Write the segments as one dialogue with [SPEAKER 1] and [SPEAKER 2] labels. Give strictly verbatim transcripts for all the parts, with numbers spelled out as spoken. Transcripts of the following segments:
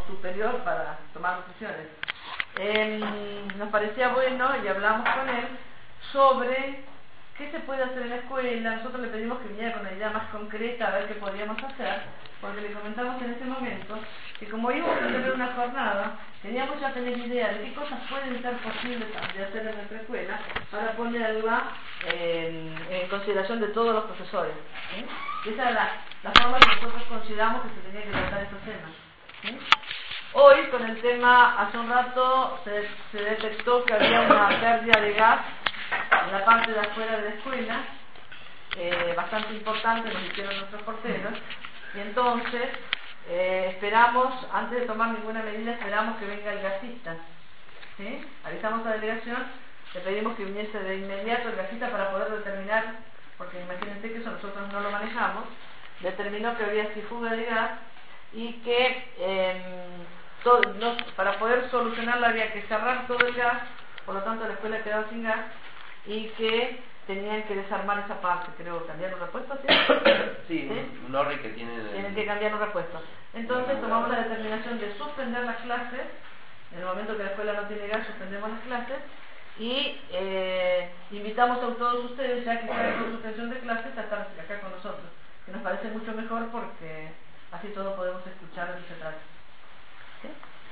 [SPEAKER 1] superior para tomar decisiones. Eh, nos parecía bueno y hablamos con él sobre qué se puede hacer en la escuela. Nosotros le pedimos que viniera con una idea más concreta a ver qué podíamos hacer, porque le comentamos en ese momento que como íbamos a tener una jornada, teníamos ya tener idea de qué cosas pueden ser posibles de hacer en nuestra escuela para ponerla en, en consideración de todos los profesores, ¿sí? Y esa es la, la forma que nosotros consideramos que se tenía que tratar estos temas, ¿sí? Hoy, con el tema, hace un rato se, se detectó que había una pérdida de gas en la parte de afuera de la escuela, eh, bastante importante, nos hicieron nuestros porteros, y entonces eh, esperamos, antes de tomar ninguna medida, esperamos que venga el gasista, ¿sí? Avisamos a la delegación, le pedimos que viniese de inmediato el gasista para poder determinar, porque imagínense que eso nosotros no lo manejamos, determinó que había fuga de gas y que eh, todo, no, para poder solucionarlo había que cerrar todo el gas, por lo tanto la escuela quedaba sin gas, y que tenían que desarmar esa parte, creo, cambiar un repuesto, ¿sí?
[SPEAKER 2] Sí, ¿sí? Un orri que tienen... El...
[SPEAKER 1] Tienen que cambiar un repuesto. Entonces tomamos la determinación de suspender las clases, en el momento que la escuela no tiene gas, suspendemos las clases, y eh, invitamos a todos ustedes, ya que están con suspensión de clases, a estar acá con nosotros, que nos parece mucho mejor porque así todos podemos escuchar de qué se trata. ¿Sí?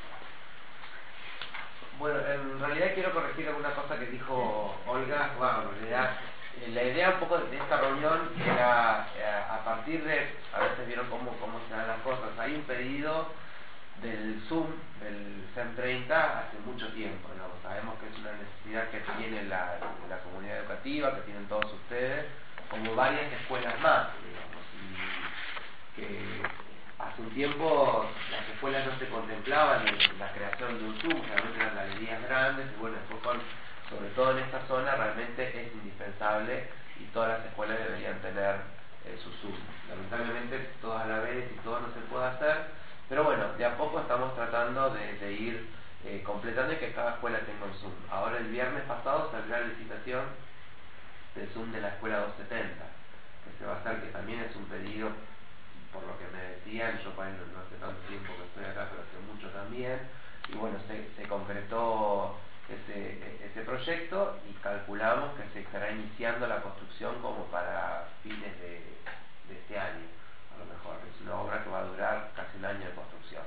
[SPEAKER 2] Bueno, en realidad quiero corregir alguna cosa que dijo Olga. Bueno, en realidad la idea un poco de esta reunión era eh, a partir de, a veces vieron cómo, cómo se dan las cosas, hay un pedido del Zoom, del C E M treinta, hace mucho tiempo, ¿no? Sabemos que es una necesidad que tiene la, la comunidad educativa, que tienen todos ustedes, como varias escuelas más, digamos, y que hace un tiempo las escuelas no se contemplaban en la creación de un Zoom, realmente eran galerías grandes, y bueno, después con, sobre todo en esta zona realmente es indispensable y todas las escuelas deberían tener eh, su Zoom. Lamentablemente todas a la vez y todo no se puede hacer, pero bueno, de a poco estamos tratando de, de ir eh, completando y que cada escuela tenga un Zoom. Ahora el viernes pasado saldrá la licitación del Zoom de la escuela doscientos setenta, que se va a hacer, que también es un pedido, por lo que me decían, yo para no, no hace tanto tiempo que estoy acá, pero hace mucho también, y bueno, se, se concretó ese, ese proyecto y calculamos que se estará iniciando la construcción como para fines de, de este año, a lo mejor. Es una obra que va a durar casi un año de construcción.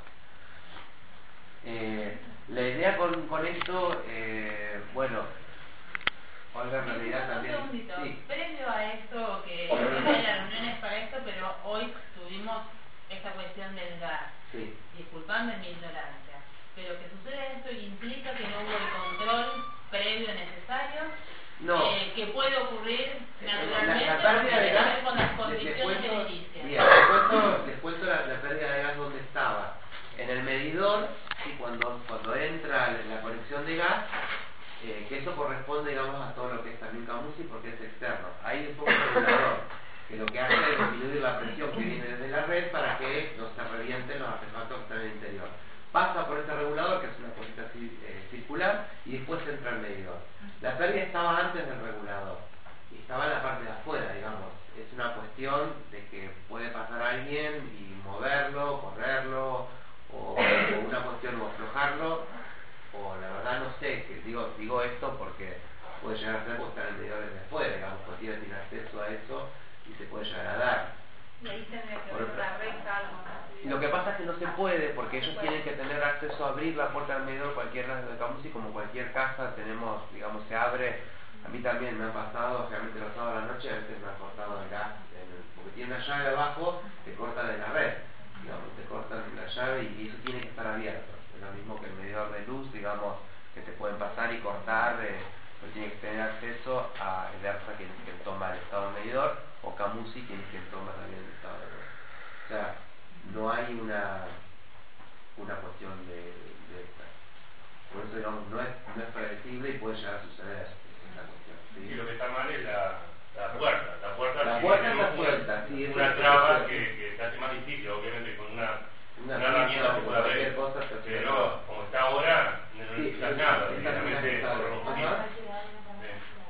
[SPEAKER 2] Eh, la idea con, con esto, eh, bueno, Olga en realidad también...
[SPEAKER 3] Un segundito,
[SPEAKER 2] sí.
[SPEAKER 3] Previo a esto, que hay las reuniones para esto, pero hoy tuvimos esta cuestión del gas.
[SPEAKER 2] Sí.
[SPEAKER 3] Disculpadme mi ignorancia, pero que suceda esto implica que no hubo el control previo necesario,
[SPEAKER 2] no.
[SPEAKER 3] eh, que puede ocurrir naturalmente,
[SPEAKER 2] la, la pérdida de gas,
[SPEAKER 3] con las condiciones
[SPEAKER 2] cuento,
[SPEAKER 3] edilicias.
[SPEAKER 2] Bien, les cuento, les cuento la, la pérdida de gas donde estaba. En el medidor, y cuando, cuando entra la conexión de gas, eh, que eso corresponde, digamos, a todo lo que es también Camusi porque es externo. Hay un poco de regulador que lo que hace es disminuir la presión que viene desde la red para que no se revienten los artefactos que están en el interior. Pasa por este regulador, que es una cosita así, eh, circular, y después entra el medidor. La pérdida estaba antes del regulador y estaba en la parte de afuera, digamos. Es una cuestión de que puede pasar alguien y moverlo, correrlo, o, o una cuestión o aflojarlo, o la verdad no sé, que digo digo esto porque puede llegar a ser porque están el medidor desde afuera, digamos, cualquiera tiene acceso a eso y se puede llegar a dar.
[SPEAKER 3] Y ahí tendría que haber una reja, algo más.
[SPEAKER 2] Lo que pasa es que no se puede, porque ellos tienen que tener acceso a abrir la puerta del medidor, cualquier de Camusi, como cualquier casa tenemos, digamos, se abre. A mí también me ha pasado, realmente los sábados a la noche, a veces me ha cortado el gas, en el, porque tiene una llave abajo que corta de la red, digamos, te cortan la llave y eso tiene que estar abierto. Es lo mismo que el medidor de luz, digamos, que te pueden pasar y cortar, eh, pues tiene que tener acceso a el ERSA, quien, quien toma el estado del medidor, o Camusi, quien, quien toma también el estado del medidor. O sea, no hay una una cuestión de, de esta. Por eso, digamos, no es, no es predecible y puede llegar a suceder esta cuestión, ¿sí?
[SPEAKER 4] Y lo que está mal es la, la puerta. La puerta,
[SPEAKER 2] la
[SPEAKER 4] sí,
[SPEAKER 2] puerta es la
[SPEAKER 4] una,
[SPEAKER 2] puerta, sí,
[SPEAKER 4] una
[SPEAKER 2] es
[SPEAKER 4] traba que, que se hace más difícil, obviamente, con una,
[SPEAKER 2] una,
[SPEAKER 4] una herramienta se puede
[SPEAKER 2] cualquier
[SPEAKER 4] hacer.
[SPEAKER 2] cosa se
[SPEAKER 4] Pero como está ahora, no
[SPEAKER 2] sí,
[SPEAKER 4] necesitas nada,
[SPEAKER 2] es
[SPEAKER 4] directamente
[SPEAKER 2] Ajá.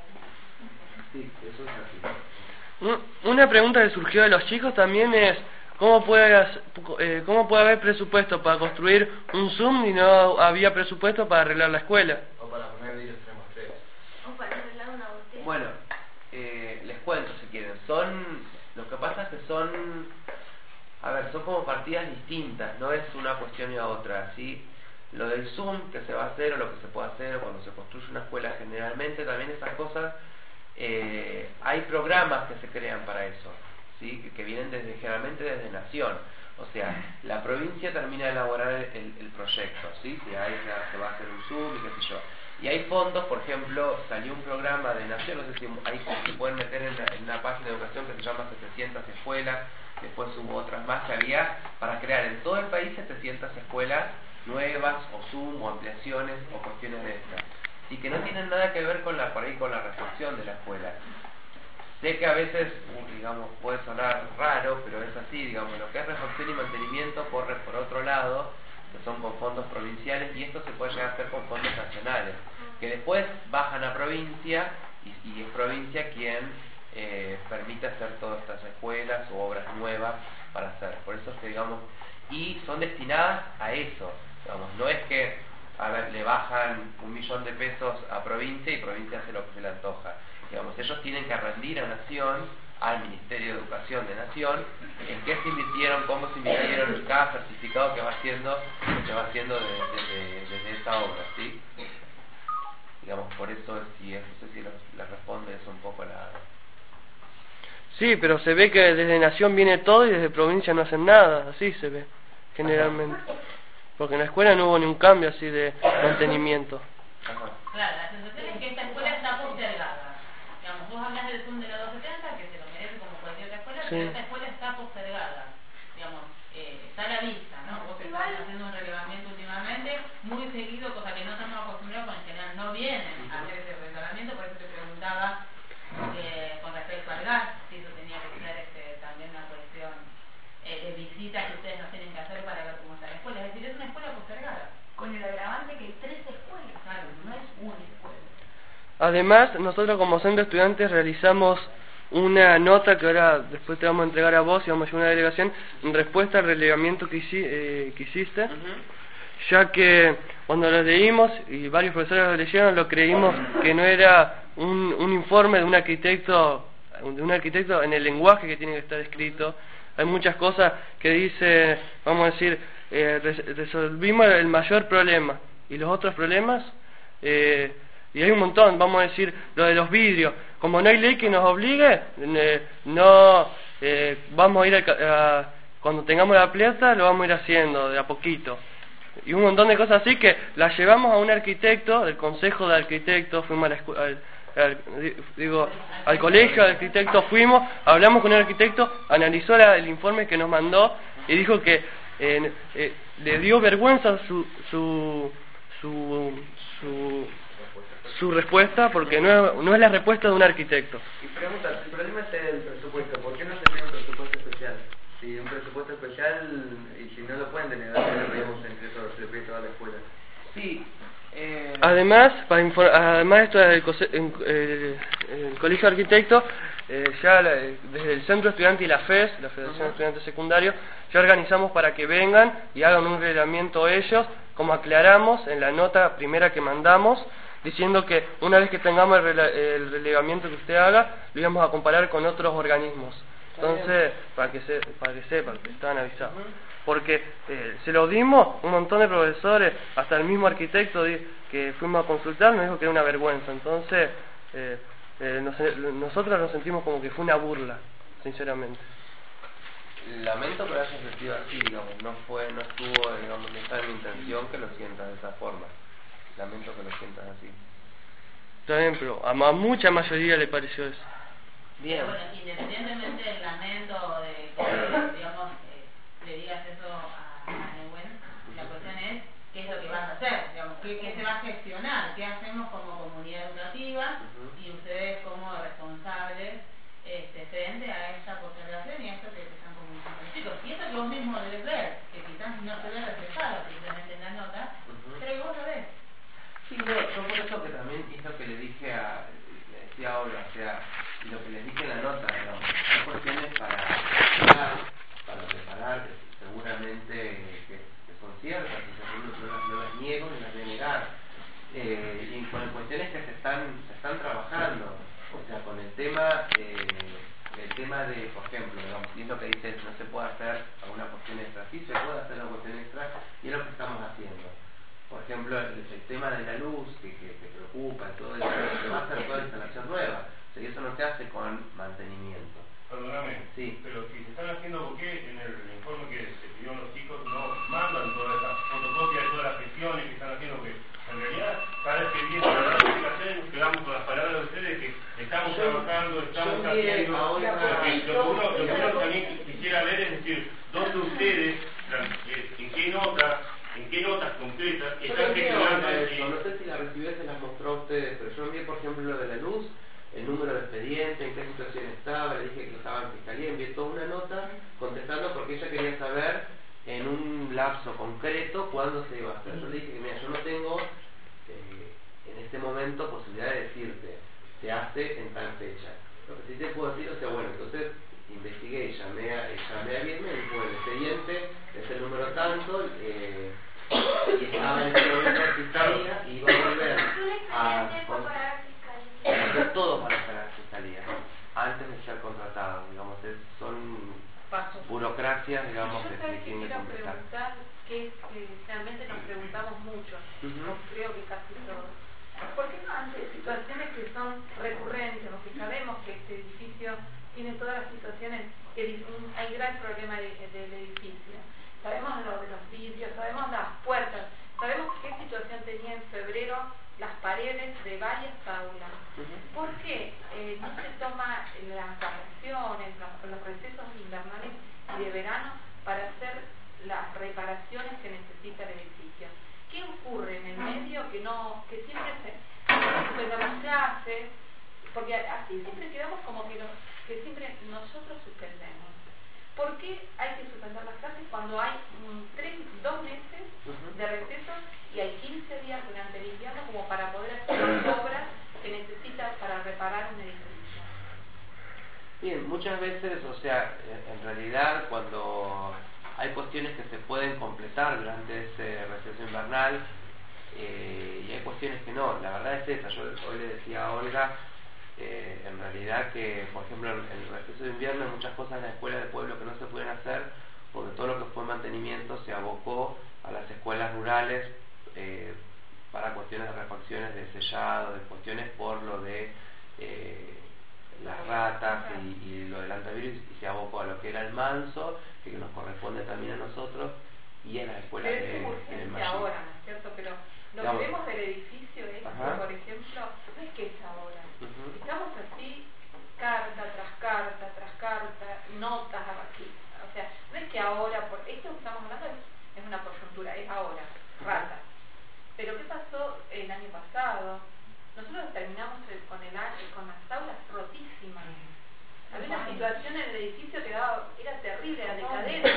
[SPEAKER 2] Sí, eso es así.
[SPEAKER 5] Una pregunta que surgió de los chicos también es, ¿cómo puede, hacer- eh, ¿cómo puede haber presupuesto para construir un Zoom y no había presupuesto para arreglar la escuela?
[SPEAKER 6] O para poner vidrios extremos tres.
[SPEAKER 7] O para arreglar una botella.
[SPEAKER 2] Bueno, eh, les cuento si quieren. Son, lo que pasa es que son, a ver, son como partidas distintas, no es una cuestión y a otra, ¿sí? Lo del Zoom que se va a hacer o lo que se puede hacer o cuando se construye una escuela, generalmente también esas cosas, eh, hay programas que se crean para eso, ¿sí? que, que vienen desde, generalmente desde Nación. O sea, la provincia termina de elaborar el, el proyecto, ¿sí? Si ahí se, se va a hacer un Zoom y qué sé yo. Y hay fondos, por ejemplo, salió un programa de Nación, no sé si ahí se pueden meter en, la, en una página de educación que se llama setecientas escuelas, después hubo otras más que había para crear en todo el país setecientas escuelas nuevas o Zoom o ampliaciones o cuestiones de estas, y que no tienen nada que ver con la por ahí con la reflexión de la escuela. Sé que a veces, digamos, puede sonar raro, pero es así, digamos, lo que es refacción y mantenimiento corre por otro lado, que son con fondos provinciales, y esto se puede llegar a hacer con fondos nacionales, que después bajan a provincia, y, y es provincia quien eh, permite hacer todas estas escuelas o obras nuevas para hacer. Por eso es que, digamos, y son destinadas a eso, digamos, no es que, a ver, le bajan un millón de pesos a provincia y provincia hace lo que se le antoja. Digamos, ellos tienen que rendir a Nación, al Ministerio de Educación de Nación, en qué se invirtieron, cómo se invirtieron, y cada certificado que va haciendo, que va haciendo desde, desde esa obra, ¿sí? Digamos, por eso, si es, no sé si le responde eso un poco a la...
[SPEAKER 5] Sí, pero se ve que desde Nación viene todo y desde provincia no hacen nada, así se ve, generalmente. Porque en la escuela no hubo ni un cambio así de mantenimiento.
[SPEAKER 2] Ajá.
[SPEAKER 3] Claro, la sensación es que esta escuela está postergada. Digamos, vos hablas del Zoom de la doscientos setenta, que se lo merece como cualquier otra escuela,
[SPEAKER 5] Sí.
[SPEAKER 3] pero esta escuela está postergada. Digamos, eh, está a la vista, ¿no? Vos que estás haciendo un relevamiento últimamente, muy seguido, cosa que no estamos acostumbrados, porque en general no vienen a hacer ese relevamiento, por eso te preguntaba eh, con respecto al gas, si eso tenía que ser este, también una cuestión eh, de visita que ustedes no tienen que hacer para ver cómo está la escuela. Es decir, es una escuela postergada.
[SPEAKER 7] Con el agravante que hay tres escuelas, claro, no es una escuela.
[SPEAKER 5] Además, nosotros como centro de estudiantes realizamos una nota que ahora después te vamos a entregar a vos y vamos a llevar una delegación en respuesta al relevamiento que, hici, eh, que hiciste, uh-huh. ya que cuando lo leímos y varios profesores lo leyeron, lo creímos que no era un, un informe de un arquitecto de un arquitecto en el lenguaje que tiene que estar escrito. Hay muchas cosas que dice, vamos a decir, eh, res, resolvimos el mayor problema y los otros problemas, eh, y hay un montón, vamos a decir, lo de los vidrios, como no hay ley que nos obligue, eh, no eh, vamos a ir a, a, cuando tengamos la plata lo vamos a ir haciendo de a poquito, y un montón de cosas así que las llevamos a un arquitecto, del consejo de arquitectos, fuimos a la escuela, al, al, digo, al colegio de arquitectos, fuimos, hablamos con el arquitecto, analizó la, el informe que nos mandó y dijo que eh, eh, le dio vergüenza su su su, su su respuesta, porque no es, no es la respuesta de un arquitecto.
[SPEAKER 6] Y pregunta, el problema es el presupuesto. ¿Por qué no se tiene un presupuesto especial? Si un presupuesto especial, y si no lo pueden denegar, le pedimos entre todos, le pedimos a la escuela.
[SPEAKER 2] Sí. Eh...
[SPEAKER 5] Además, para infor además esto del eh, el Colegio de Arquitectos, eh, ya la, desde el Centro Estudiante y la F E S, la Federación de Estudiantes Secundarios, ya organizamos para que vengan y hagan un relevamiento ellos, como aclaramos en la nota primera que mandamos, diciendo que una vez que tengamos el, rele el relevamiento que usted haga, lo íbamos a comparar con otros organismos. Entonces, para que se, para que sepan que estaban avisados. Porque eh, se lo dimos, un montón de profesores, hasta el mismo arquitecto que fuimos a consultar nos dijo que era una vergüenza. Entonces, eh, eh, nos, nosotros nos sentimos como que fue una burla, sinceramente.
[SPEAKER 2] Lamento que lo haya sentido así, digamos, no fue, no estuvo, digamos, no está en mi intención que lo sientas de esa forma. Lamento que lo sientas así.
[SPEAKER 5] Está bien, pero a, a mucha mayoría le pareció eso.
[SPEAKER 2] Bien.
[SPEAKER 3] Pero bueno, independientemente del lamento de que, digamos, eh, le digas eso a, a Neuwen, la cuestión es qué es lo que van a hacer, digamos, qué, qué se va a gestionar, qué hacemos como comunidad educativa uh-huh. y ustedes como responsables este, frente a esta postergación y a esto que están comunicando los chicos. Y eso que vos mismo debes ver, que quizás no se ve reflejado simplemente en la nota, uh-huh. pero que vos lo ves.
[SPEAKER 2] Sí, no, yo por eso que también es lo que le dije a, le decía a Olga, o sea, lo que les dije en la nota, digamos, hay cuestiones para, para, para, asociación no las, no las niego ni las voy a negar. Eh, y con cuestiones que se están, se están trabajando, o sea, con el tema, eh, el tema de, por ejemplo, digamos, y es lo que dice, no se puede hacer alguna cuestión extra, sí se puede hacer una cuestión extra, y es lo que estamos haciendo. Por ejemplo, el, el tema de la luz, que, que, que preocupa, todo eso, se va a hacer toda instalación nueva, o sea, y eso no se hace con mantenimiento.
[SPEAKER 4] Perdóname,
[SPEAKER 2] sí.
[SPEAKER 4] Pero si se están haciendo, ¿por qué en el informe que se pidió a los chicos no mandan todas esas fotocopias de todas las gestiones que están haciendo? Que en realidad, cada vez que viene la explicación, quedamos con las palabras de ustedes que estamos
[SPEAKER 2] yo,
[SPEAKER 4] trabajando, estamos
[SPEAKER 2] yo
[SPEAKER 4] haciendo.
[SPEAKER 2] Ahora,
[SPEAKER 4] porque lo que uno, lo que uno también quisiera ver es decir, ¿dónde ustedes, en qué nota, en qué notas concretas están gestionando
[SPEAKER 2] eso? No sé si la recibió, se las mostró a ustedes, pero yo envié, por ejemplo, lo de la luz, el número de expediente, en qué situación estaba, le dije que estaba en fiscalía, envié toda una nota contestando porque ella quería saber en un lapso concreto cuándo se iba a hacer. Yo le dije que mira, yo no tengo eh, en este momento posibilidad de decirte, se hace en tal fecha. Lo que sí te puedo decir, o sea, bueno, entonces investigué, llamé a, llamé a Guillermo y dijo, el expediente es el número tanto, eh, y estaba en este momento en fiscalía y iba a volver a hacer todo para hacer la fiscalía antes de ser contratado, digamos, es, son
[SPEAKER 1] Pasos.
[SPEAKER 2] burocracias, digamos,
[SPEAKER 8] Yo
[SPEAKER 2] que
[SPEAKER 8] sabes
[SPEAKER 2] se
[SPEAKER 8] que
[SPEAKER 2] tienen que
[SPEAKER 8] quiero
[SPEAKER 2] completar.
[SPEAKER 8] preguntar, que eh, realmente nos preguntamos mucho,
[SPEAKER 2] Uh-huh.
[SPEAKER 8] creo que casi todos. ¿Por qué no ante situaciones que son recurrentes, o que sabemos que este edificio tiene todas las situaciones, que hay gran problema de, del edificio? Sabemos lo de los vidrios, sabemos las puertas, sabemos qué situación tenía en febrero las paredes de varias aulas.
[SPEAKER 2] Uh-huh.
[SPEAKER 8] ¿Por qué eh, no se toma las vacaciones, los, los recesos invernales y de verano para hacer las reparaciones que necesita el edificio? ¿Qué ocurre en el medio que no, que siempre se suspenden las clases? Porque así siempre quedamos como que, los, que siempre nosotros suspendemos. ¿Por qué hay que suspender las clases cuando hay um, tres, dos meses de receso y hay quince días durante el invierno como para poder hacer las obras que necesita para reparar un edificio?
[SPEAKER 2] Bien, muchas veces, o sea, en realidad cuando hay cuestiones que se pueden completar durante ese receso invernal eh, y hay cuestiones que no, la verdad es esa. Yo hoy le decía a Olga Eh, en realidad que, por ejemplo, en el receso de invierno hay muchas cosas en la escuela del pueblo que no se pueden hacer porque todo lo que fue mantenimiento se abocó a las escuelas rurales eh, para cuestiones de refacciones de sellado, de cuestiones por lo de eh, las ratas y, y lo del antivirus, y se abocó a lo que era el manso, que nos corresponde también a nosotros, y en las escuelas
[SPEAKER 8] Pero
[SPEAKER 2] de,
[SPEAKER 8] es urgente
[SPEAKER 2] de
[SPEAKER 8] ahora, ¿no es cierto? Pero lo
[SPEAKER 2] Digamos,
[SPEAKER 8] que vemos del edificio es,
[SPEAKER 2] ajá.
[SPEAKER 8] por ejemplo, no es que es ahora.
[SPEAKER 2] Uh-huh.
[SPEAKER 8] Estamos así, carta tras carta, tras carta, notas aquí. O sea, no es que ahora, por esto que estamos hablando es, es una coyuntura, es ahora, rata. Pero ¿qué pasó el año pasado? Nosotros terminamos con, el, con las aulas rotísimas. Había una situación en el edificio que daba, era terrible, era decadente.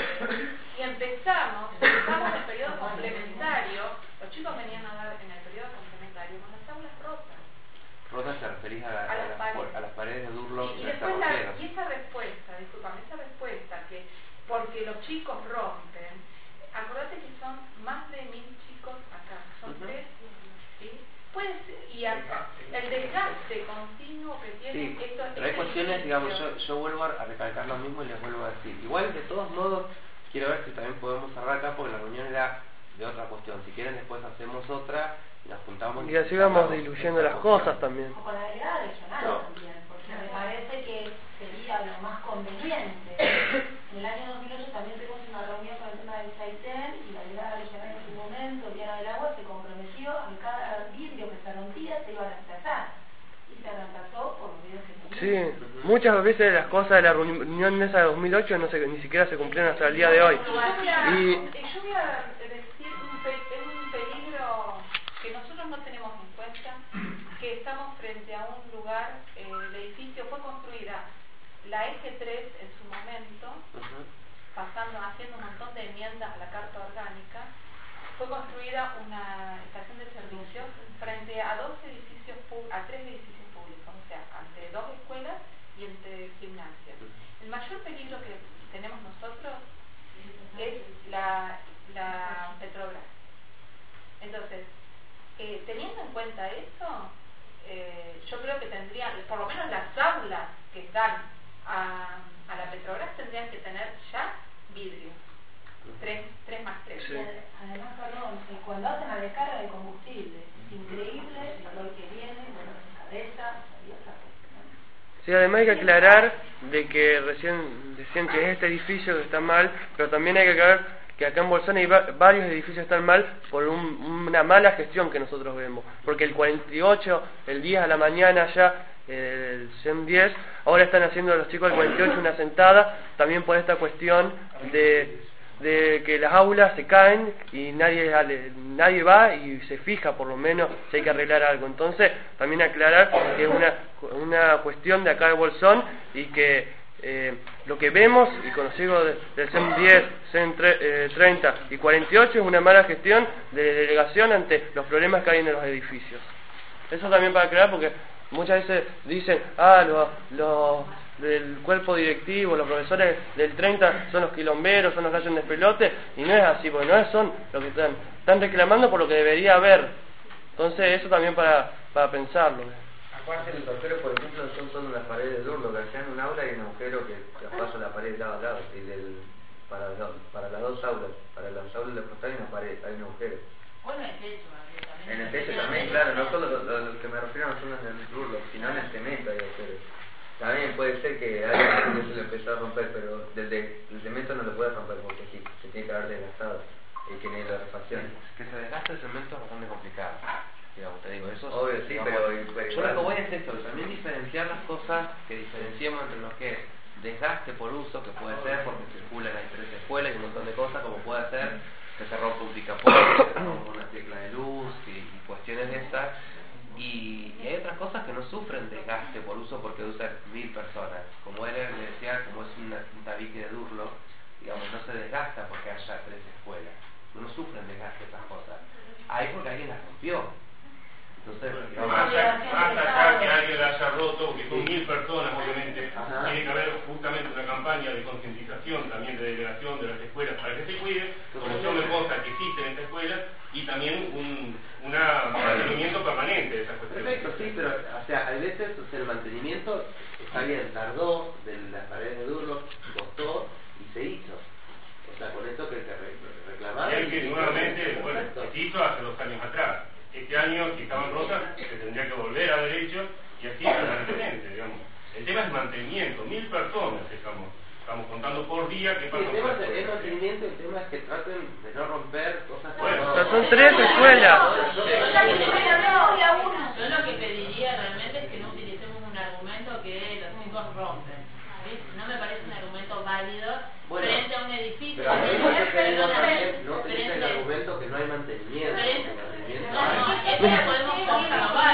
[SPEAKER 8] Y empezamos, empezamos el periodo complementario, los chicos venían a dar en el periodo complementario con las aulas rotas.
[SPEAKER 2] Rotas te referís a, la,
[SPEAKER 8] a,
[SPEAKER 2] a,
[SPEAKER 8] las,
[SPEAKER 2] las,
[SPEAKER 8] paredes.
[SPEAKER 2] a las paredes de Durlock
[SPEAKER 8] y,
[SPEAKER 2] y
[SPEAKER 8] y
[SPEAKER 2] las
[SPEAKER 8] después la,
[SPEAKER 2] terroteros.
[SPEAKER 8] y esa respuesta, discúlpame, esa respuesta que porque los chicos rompen, acordate que son más de mil chicos acá, son uh-huh. tres, ¿sí? Pues, y acá, el desgaste continuo que tiene
[SPEAKER 2] sí,
[SPEAKER 8] esto,
[SPEAKER 2] pero hay
[SPEAKER 8] este
[SPEAKER 2] cuestiones,
[SPEAKER 8] edificio.
[SPEAKER 2] digamos, yo, yo vuelvo a recalcar lo mismo y les vuelvo a decir. Igual, de todos modos, quiero ver si también podemos cerrar acá, porque la reunión era de otra cuestión. Si quieren, después hacemos otra y nos juntamos.
[SPEAKER 5] Y así vamos diluyendo las cosas también.
[SPEAKER 7] O con la delegada regional
[SPEAKER 2] no.
[SPEAKER 7] también, porque me parece que sería lo más conveniente. En el año dos mil ocho también tuvimos una reunión con el tema del Chaitén y la delegada regional en su momento, Diana del Agua, se comprometió a que cada vidrio que se rompía se iba a reemplazar. Y se reemplazó por los vidrios que teníamos.
[SPEAKER 5] Sí, muchas veces las cosas de la reunión esa de dos mil ocho no se, ni siquiera se cumplieron hasta el día de hoy.
[SPEAKER 8] Y yo voy a,
[SPEAKER 5] y...
[SPEAKER 8] yo voy a decir un, pe un peligro que nosotros no tenemos en cuenta, que estamos frente a un lugar, eh, el edificio fue construida, la eje tres en su momento, uh-huh. pasando, haciendo un montón de enmiendas a la Carta Orgánica, fue construida una estación de servicio frente a dos edificios, a tres edificios públicos, o sea, entre dos escuelas y entre gimnasios. El mayor peligro que tenemos nosotros es la la Petrobras. Entonces, eh, teniendo en cuenta eso, eh, yo creo que tendrían, por lo menos las aulas que están a, a la Petrobras tendrían que tener ya vidrio. Tres, tres más tres.
[SPEAKER 7] Sí. Además, perdón, cuando hacen la descarga de combustible, es increíble el olor que viene, el olor de cabeza, y otra cosa.
[SPEAKER 5] Sí, además hay que aclarar de que recién decían que es este edificio que está mal, pero también hay que aclarar que acá en Bolsón hay va varios edificios que están mal por un, una mala gestión que nosotros vemos, porque el cuarenta y ocho, el diez a la mañana ya, eh, el C E M diez, ahora están haciendo los chicos del cuarenta y ocho una sentada, también por esta cuestión de, de que las aulas se caen y nadie, nadie va y se fija por lo menos si hay que arreglar algo. Entonces también aclarar que es una, una cuestión de acá de Bolsón y que Eh, lo que vemos y conocido de, del C E M diez, C E M treinta y cuarenta y ocho es una mala gestión de delegación ante los problemas que hay en los edificios. Eso también para aclarar, porque muchas veces dicen, ah, los, los del cuerpo directivo, los profesores del treinta son los quilomberos, son los que hacen despelote, y no es así, porque no son los que están, están reclamando por lo que debería haber. Entonces eso también para, para pensarlo.
[SPEAKER 6] Aparte los agujeros, por ejemplo, son solo las paredes de urlo, que hacían un aula y un agujero que pasa la pared lado a lado, y del, para, para las dos aulas, para las aulas de costado hay una pared, hay un agujero.
[SPEAKER 3] Bueno, el techo, también.
[SPEAKER 6] En el techo también, claro, no solo los lo, lo que me refiero no son los del urlo, sino en el cemento hay agujeros. También puede ser que a alguien se le empezó a romper, pero del, de, el cemento no lo puede romper porque sí, se tiene que haber desgastado y que tiene la refacción.
[SPEAKER 2] Que se desgaste el cemento es bastante complicado. Digamos, te digo, eso es,
[SPEAKER 6] obvio, sí,
[SPEAKER 2] digamos,
[SPEAKER 6] pero, pero
[SPEAKER 2] yo lo que voy es esto, también diferenciar las cosas, que diferenciemos entre lo que es desgaste por uso, que puede ser porque circulan las diferentes escuelas y un montón de cosas, como puede ser que se rompa un picaporte, que se rompa una tecla de luz y, y cuestiones de estas, y, y hay otras cosas que no sufren desgaste por uso porque usan mil personas, como él le decía, como es una, un tabique de Durlo, digamos, no se desgasta porque haya tres escuelas, no sufren desgaste estas cosas, hay porque alguien las rompió. Entonces,
[SPEAKER 4] más allá que alguien la haya roto, que son mil personas, obviamente,
[SPEAKER 2] ajá,
[SPEAKER 4] tiene que haber justamente una campaña de concientización, también de delegación de las escuelas para que se cuiden, como son cosas que existen en esta escuela, y también un una mantenimiento permanente de esas cuestiones.
[SPEAKER 2] Perfecto, sí, pero, o sea, a veces o sea, el mantenimiento está bien, tardó, de las paredes de Durlo, costó y se hizo. O sea, con esto que se reclamaba.
[SPEAKER 4] Y hay que nuevamente, bueno, se hizo hace dos años atrás. Este año, si estaban rotas, se tendría que volver a haber hecho y así permanentemente, digamos. El tema es mantenimiento, mil personas estamos, estamos contando por día que
[SPEAKER 2] Sí,
[SPEAKER 4] pasan
[SPEAKER 2] el tema
[SPEAKER 4] por
[SPEAKER 2] es el mantenimiento, el tema es que traten de no romper cosas que
[SPEAKER 4] bueno,
[SPEAKER 2] no...
[SPEAKER 5] Pero son tres escuelas.
[SPEAKER 3] Yo lo que pediría realmente es que no utilicemos un argumento que los chicos rompen. ¿Sí? No me parece un argumento válido
[SPEAKER 2] bueno,
[SPEAKER 3] frente a un edificio.
[SPEAKER 2] Pero a mí me parece
[SPEAKER 3] no,
[SPEAKER 2] que no utilice el
[SPEAKER 3] frente-
[SPEAKER 2] argumento que no hay mantenimiento.
[SPEAKER 3] frente-
[SPEAKER 2] El mantenimiento
[SPEAKER 3] No, no, eso lo podemos comprobar.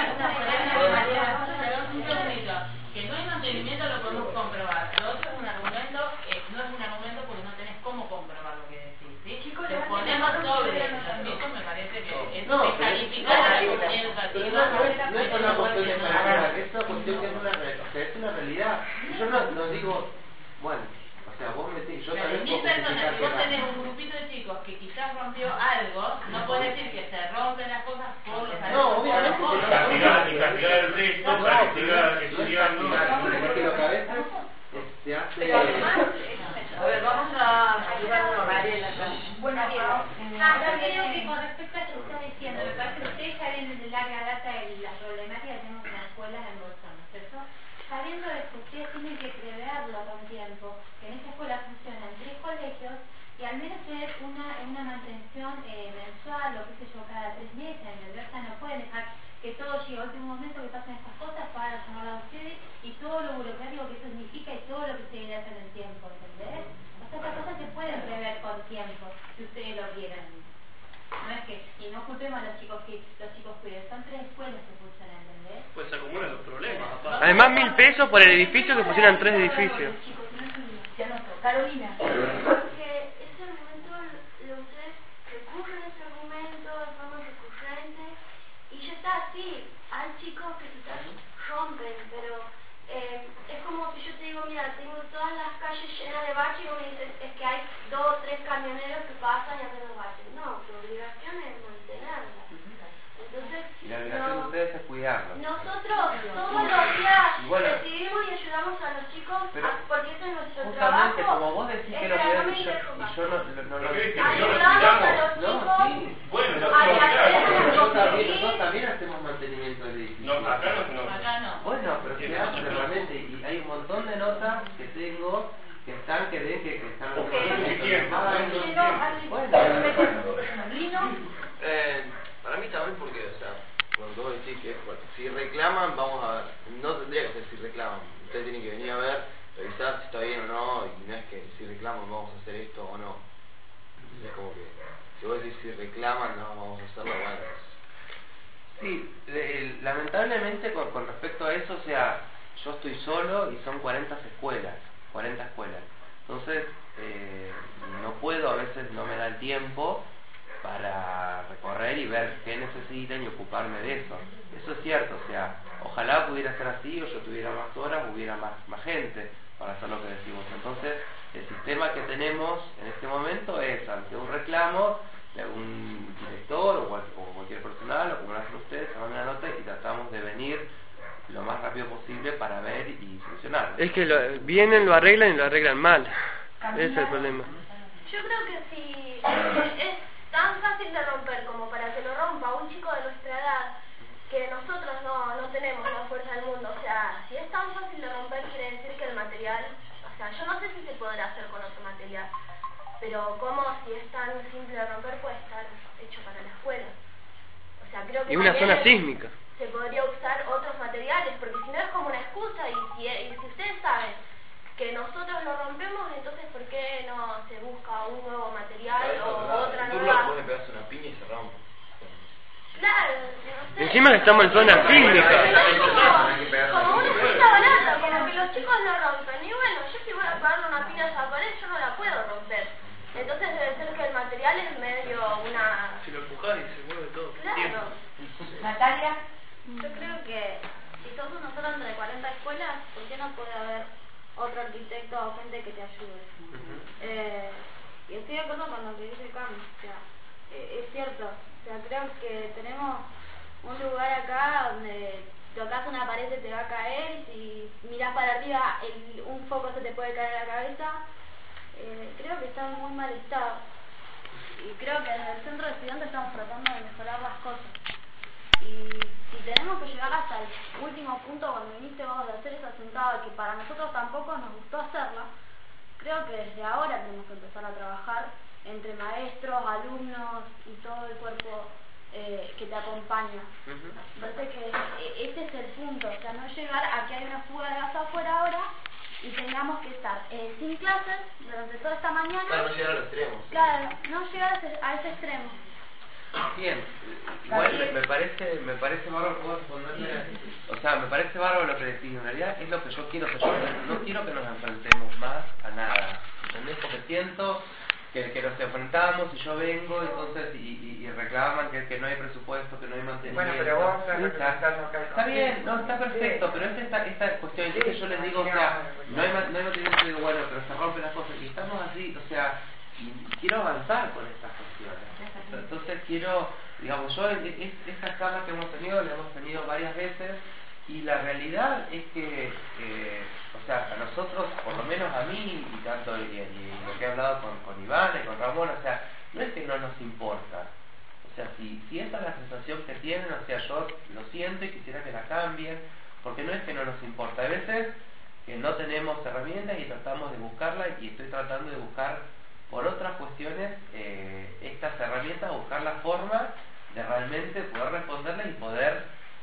[SPEAKER 3] Un segundito. Que no hay mantenimiento lo podemos comprobar. Lo otro es un argumento, eh, no es un argumento porque no tenés cómo comprobar lo que decís. ¿Sí? Lo ponemos sobre los chicos, me parece que es
[SPEAKER 2] No, pero-
[SPEAKER 3] descalificar
[SPEAKER 2] no,
[SPEAKER 3] la
[SPEAKER 2] pero
[SPEAKER 3] comunidad
[SPEAKER 2] Pero
[SPEAKER 3] educativa.
[SPEAKER 2] no, no es, no es una cuestión de palabras, es una cuestión que es una, re- o sea, es una realidad. Yo no, no digo, bueno, o sea, vos metís, yo
[SPEAKER 3] Pero
[SPEAKER 2] también
[SPEAKER 3] mil
[SPEAKER 2] puedo
[SPEAKER 3] personas,
[SPEAKER 2] criticar
[SPEAKER 3] si
[SPEAKER 2] que
[SPEAKER 3] vos
[SPEAKER 2] la-
[SPEAKER 3] tenés un grupito de chicos que quizás rompió algo, no podés decir que se rompen las cosas por los
[SPEAKER 2] No, obviamente
[SPEAKER 3] por
[SPEAKER 2] que
[SPEAKER 3] los
[SPEAKER 2] no.
[SPEAKER 4] castigar, y castigar el resto
[SPEAKER 2] No,
[SPEAKER 4] para que
[SPEAKER 2] pero
[SPEAKER 4] siga
[SPEAKER 2] no es
[SPEAKER 4] estudiando.
[SPEAKER 2] castigar, porque lo que a veces eh, se hace...
[SPEAKER 8] Pero además,
[SPEAKER 1] A ver, vamos a ayudarnos a Mariela.
[SPEAKER 7] Bueno,
[SPEAKER 9] Ah, yo creo que con respecto a lo que está diciendo, me parece que ustedes ya vienen de larga data de las problemáticas que tenemos en las escuelas en Bolsón, ¿no es cierto? Sabiendo esto, ustedes tienen que preverlo con tiempo, que en esta escuela funcionan tres colegios y al menos tener una, una mantención eh, mensual o qué sé yo, cada tres meses, ¿entendés? O sea, no pueden dejar que todo llegue a último momento que pasen estas cosas para llamarla a ustedes y todo lo burocrático que eso significa y todo lo que se debe hacer en tiempo, ¿entendés? O sea, estas cosas se pueden prever con tiempo, si ustedes lo quieren. No es que, y no culpemos a los chicos que los chicos cuiden, son tres escuelas que funcionan, ¿entendés?
[SPEAKER 10] Pues se acumulan los problemas. aparte.
[SPEAKER 5] Además, mil pesos por el edificio que pusieran tres edificios.
[SPEAKER 7] Ya no, Carolina.
[SPEAKER 9] Porque ese argumento, lo ustedes recurren a ese argumento de forma recurrente y ya está así. Hay chicos que quizás rompen, pero eh, es como si yo te digo, mira, tengo todas las calles llenas de baches y vos me dices, es que hay dos o tres camioneros que pasan y hacen los baches.
[SPEAKER 6] manda, vamos a hacerlo igual.
[SPEAKER 2] Sí, eh, lamentablemente con, con respecto a eso, o sea, yo estoy solo y son cuarenta escuelas, cuarenta escuelas. Entonces, eh, no puedo, a veces no me da el tiempo para recorrer y ver qué necesitan y ocuparme de eso. Eso es cierto, o sea, ojalá pudiera ser así, o yo tuviera más horas, hubiera más, más gente para hacer lo que decimos. Entonces, el sistema que tenemos en este momento es, ante un reclamo de algún director o, cual, o cualquier personal, o como lo hacen ustedes, se mandan una nota y tratamos de venir lo más rápido posible para ver y solucionar.
[SPEAKER 5] Es que lo, vienen, lo arreglan y lo arreglan mal. Ese es el problema.
[SPEAKER 11] Yo creo que si es tan fácil de romper como para que lo rompa un chico de nuestra edad, que nosotros no, no tenemos la fuerza del mundo, o sea, si es tan fácil de romper quiere decir que el material, o sea, yo no sé si se podrá hacer con otro material, pero como si es tan simple de romper puede estar hecho para la escuela. O sea, creo que
[SPEAKER 5] y una zona
[SPEAKER 11] el,
[SPEAKER 5] sísmica.
[SPEAKER 11] Se podría usar otros materiales, porque si no es como una excusa, y si, y si ustedes saben que nosotros lo rompemos, entonces ¿por qué no se busca un nuevo material o otra
[SPEAKER 6] Tú
[SPEAKER 11] nueva?
[SPEAKER 6] lo pones pedazo una piña y se rompe.
[SPEAKER 11] Claro, no sé.
[SPEAKER 5] Encima que estamos en zona sísmica.
[SPEAKER 11] Como una cosa barata, como que los chicos lo rompen. Y bueno, yo si voy a pegarle una piña a esa pared, yo no la puedo romper. Entonces debe ser que el material es medio una...
[SPEAKER 10] Si lo empujás y se mueve todo.
[SPEAKER 11] Claro.
[SPEAKER 7] Natalia.
[SPEAKER 12] Yo creo que si sos uno solo entre cuarenta escuelas, ¿por qué no puede haber otro arquitecto o gente que te ayude? Uh-huh. eh, y estoy de acuerdo con lo que dice Carlos, o sea, eh, es cierto, o sea, creo que tenemos un lugar acá donde tocas una pared se te va a caer, si mirás para arriba el, un foco se te puede caer a la cabeza. Eh, creo que está en muy mal estado y creo que desde el centro de estudiantes estamos tratando de mejorar las cosas, y si tenemos que llegar hasta el último punto cuando viniste vos de hacer esa sentada que para nosotros tampoco nos gustó hacerla, creo que desde ahora tenemos que empezar a trabajar entre maestros, alumnos y todo el cuerpo eh, que te acompaña. Uh-huh. Me parece que ese es el punto, o sea, no llegar a que hay una fuga de gas afuera ahora y tengamos que estar eh, sin clases durante toda esta mañana.
[SPEAKER 6] Claro, no llegar al extremo.
[SPEAKER 12] Claro, no llegar a ese, a ese extremo.
[SPEAKER 2] Bien, igual me, me parece me parece bárbaro, ¿puedo responderle? O sea, me parece bárbaro lo que decís, en realidad es lo que yo quiero, que yo no quiero que nos enfrentemos más a nada, ¿entendés? Porque siento que, que nos enfrentamos y yo vengo entonces y, y, y reclaman que, que no hay presupuesto, que no hay mantenimiento.
[SPEAKER 13] Bueno, pero vos estás representando acá.
[SPEAKER 2] Está bien, no, está perfecto, pero es esta, esta cuestión que yo les digo, o sea, no hay, no hay mantenimiento, y digo, bueno, pero se rompen las cosas y estamos así, o sea, y quiero avanzar con estas cuestiones. Entonces quiero, digamos, yo es, esas charlas que hemos tenido, las hemos tenido varias veces, y la realidad es que, eh, o sea, a nosotros, por lo menos a mí, y tanto y, y lo que he hablado con, con Iván y con Ramón, o sea, no es que no nos importa. O sea, si, si esa es la sensación que tienen, o sea, yo lo siento y quisiera que la cambien, porque no es que no nos importa. A veces que no tenemos herramientas y tratamos de buscarlas, y estoy tratando de buscar por otras cuestiones eh, estas herramientas, buscar la forma de realmente poder responderles y poder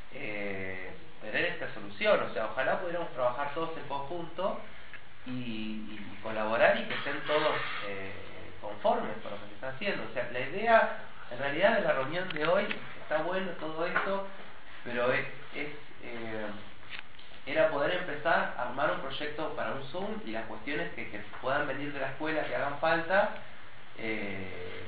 [SPEAKER 2] eh, tener esta solución. O sea, ojalá pudiéramos trabajar todos en conjunto y, y colaborar y que estén todos eh, conformes con lo que se está haciendo. O sea, la idea en realidad de la reunión de hoy está bueno todo esto, pero es, es eh, era poder empezar a armar un proyecto para un Zoom y las cuestiones que, que puedan venir de la escuela, que hagan falta, eh,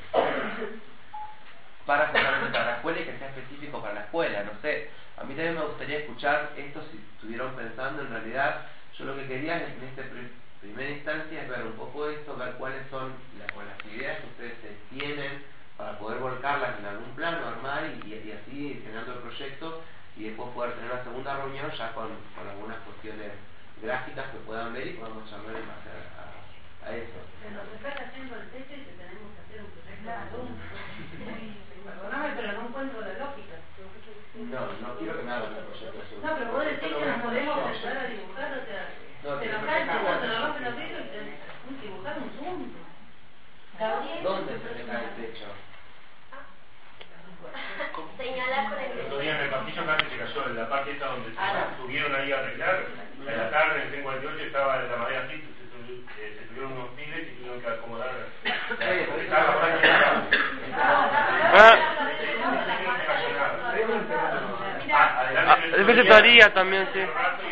[SPEAKER 2] para, para la escuela y que sea específico para la escuela. No sé, a mí también me gustaría escuchar esto si estuvieron pensando. En realidad, yo lo que quería en esta pr primera instancia es ver un poco esto, ver cuáles son las, las ideas que ustedes tienen para poder volcarlas en algún plano, armar y, y así generando el proyecto, y después poder tener una segunda reunión ya con, con algunas cuestiones gráficas que puedan ver y podamos charlar en base a, a, a eso.
[SPEAKER 1] Pero se está haciendo el techo y que tenemos que hacer un proyecto de alumno. Perdóname, pero no encuentro la lógica.
[SPEAKER 2] No, no quiero que me hagan un proyecto.
[SPEAKER 1] No, pero vos decís que nos podemos empezar a dibujar, o sea,
[SPEAKER 2] no,
[SPEAKER 1] se nos cae todo, se nos rompe los techos y tenemos que dibujar un punto.
[SPEAKER 2] ¿Dónde se le cae el techo?
[SPEAKER 11] Señalar con el
[SPEAKER 4] El otro día en el pasillo casi se cayó, en la parte esta donde se ah, subieron ahí a arreglar, en la tarde en el C cuarenta y ocho estaba de la madera así, se, subió, eh, se subieron unos pibes y tuvieron que acomodar.
[SPEAKER 2] Sí, estaba
[SPEAKER 5] Ah, después se teoría también, sí.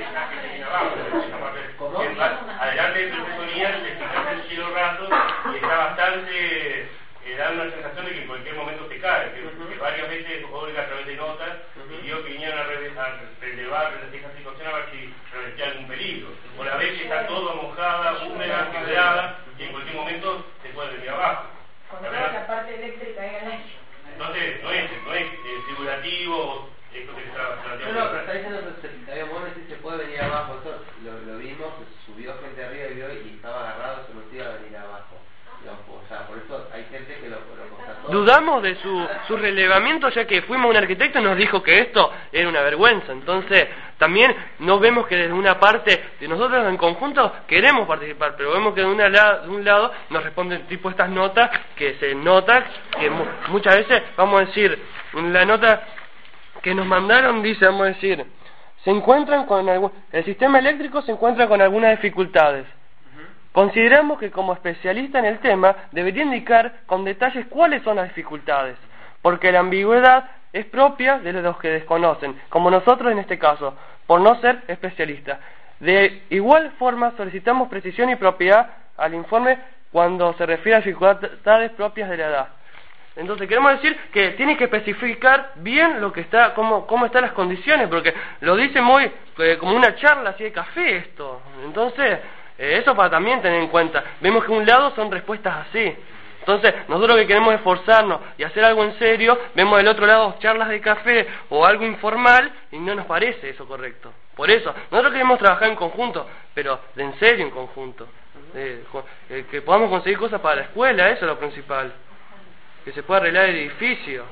[SPEAKER 4] Adelante de profesoría se fija el cielo raso y está bastante, eh, da una sensación de que en cualquier momento se cae, que, que varias veces Olga a través de notas pidió que vinieran a, re, a relevar esa situación a ver si revestía algún peligro. Por la vez que está todo mojada, húmeda, quebrada y en cualquier momento se puede venir abajo.
[SPEAKER 7] Cuando toda la parte eléctrica ahí al año.
[SPEAKER 4] Entonces no es, no es eh, figurativo esto que está planteando.
[SPEAKER 2] No, no, pero está diciendo que había momentos que se puede venir abajo. Eso lo, lo vimos, subió gente arriba y vio y estaba agarrado, se nos iba a venir abajo. Digamos, o sea, por eso hay gente que lo, lo constató.
[SPEAKER 5] Dudamos de su, su relevamiento, ya que fuimos a un arquitecto y nos dijo que esto era una vergüenza. Entonces, también no vemos que desde una parte, de nosotros en conjunto queremos participar, pero vemos que de, una la, de un lado nos responden tipo estas notas, que se nota que mu muchas veces, vamos a decir, la nota que nos mandaron dice, vamos a decir, se encuentran con algún, el sistema eléctrico se encuentra con algunas dificultades. Consideramos que como especialista en el tema debería indicar con detalles cuáles son las dificultades, porque la ambigüedad es propia de los que desconocen, como nosotros en este caso, por no ser especialistas. De igual forma solicitamos precisión y propiedad al informe cuando se refiere a dificultades propias de la edad. Entonces queremos decir que tiene que especificar bien lo que está, cómo, cómo están las condiciones, porque lo dice muy eh, como una charla así de café esto. Entonces eh, eso para también tener en cuenta. Vemos que un lado son respuestas así. Entonces nosotros que queremos esforzarnos y hacer algo en serio, vemos del otro lado charlas de café o algo informal y no nos parece eso correcto. Por eso nosotros queremos trabajar en conjunto, pero de en serio en conjunto. Eh, eh, que podamos conseguir cosas para la escuela, eso es lo principal. Que se pueda arreglar el edificio.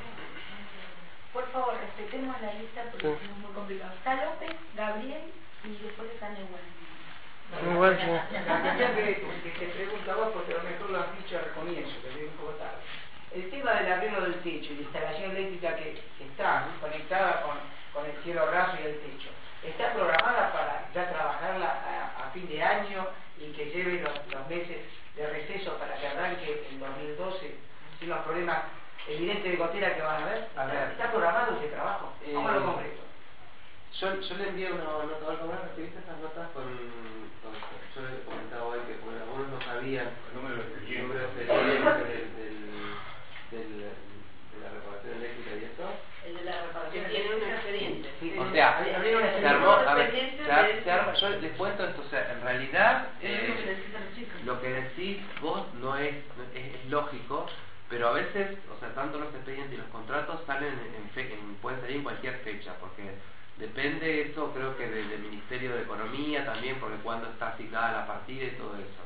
[SPEAKER 7] Por favor, respetemos la lista porque sí. Es muy complicado. Está López, Gabriel y después está Neuwen.
[SPEAKER 5] Igual, sí.
[SPEAKER 14] La cuestión que, que te pregunto a vos, porque a lo mejor lo has dicho al comienzo, que llegué un poco tarde. El tema del arreglo del techo y la instalación eléctrica que, que está conectada con, con el cielo raso y el techo, ¿está programada para ya trabajarla a, a fin de año y que lleve los, los meses de receso para que arranque en dos mil doce sin los problemas evidentes de gotera que van a haber?
[SPEAKER 2] A ver.
[SPEAKER 14] ¿Está programado ese trabajo?
[SPEAKER 2] Eh,
[SPEAKER 14] ¿Cómo lo concreto?
[SPEAKER 2] Yo, yo le envié una nota, ¿alguna vez recibiste esas notas con, con, yo le comentaba hoy que bueno, algunos no sabían el número de expediente del, del, del, de la reparación eléctrica y eso.
[SPEAKER 3] El de la reparación tiene un expediente.
[SPEAKER 2] Sí, o sea, se armó, a ver, se, se armó, yo les cuento esto, o sea, en realidad eh, lo que decís vos no es, es, es lógico, pero a veces, o sea, tanto los expedientes y los contratos salen en, fe, en pueden salir en cualquier fecha, porque depende eso, creo que del, del Ministerio de Economía también, porque cuando está asignada la partida y todo eso.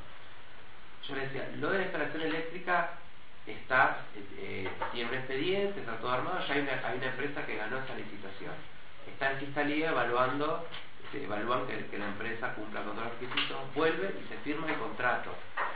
[SPEAKER 2] Yo les decía, lo de la instalación eléctrica está, eh, tiene un expediente, está todo armado, ya hay una, hay una empresa que ganó esa licitación. Está en Fiscalía evaluando, se evalúan que, que la empresa cumpla con todos los requisitos, vuelve y se firma el contrato.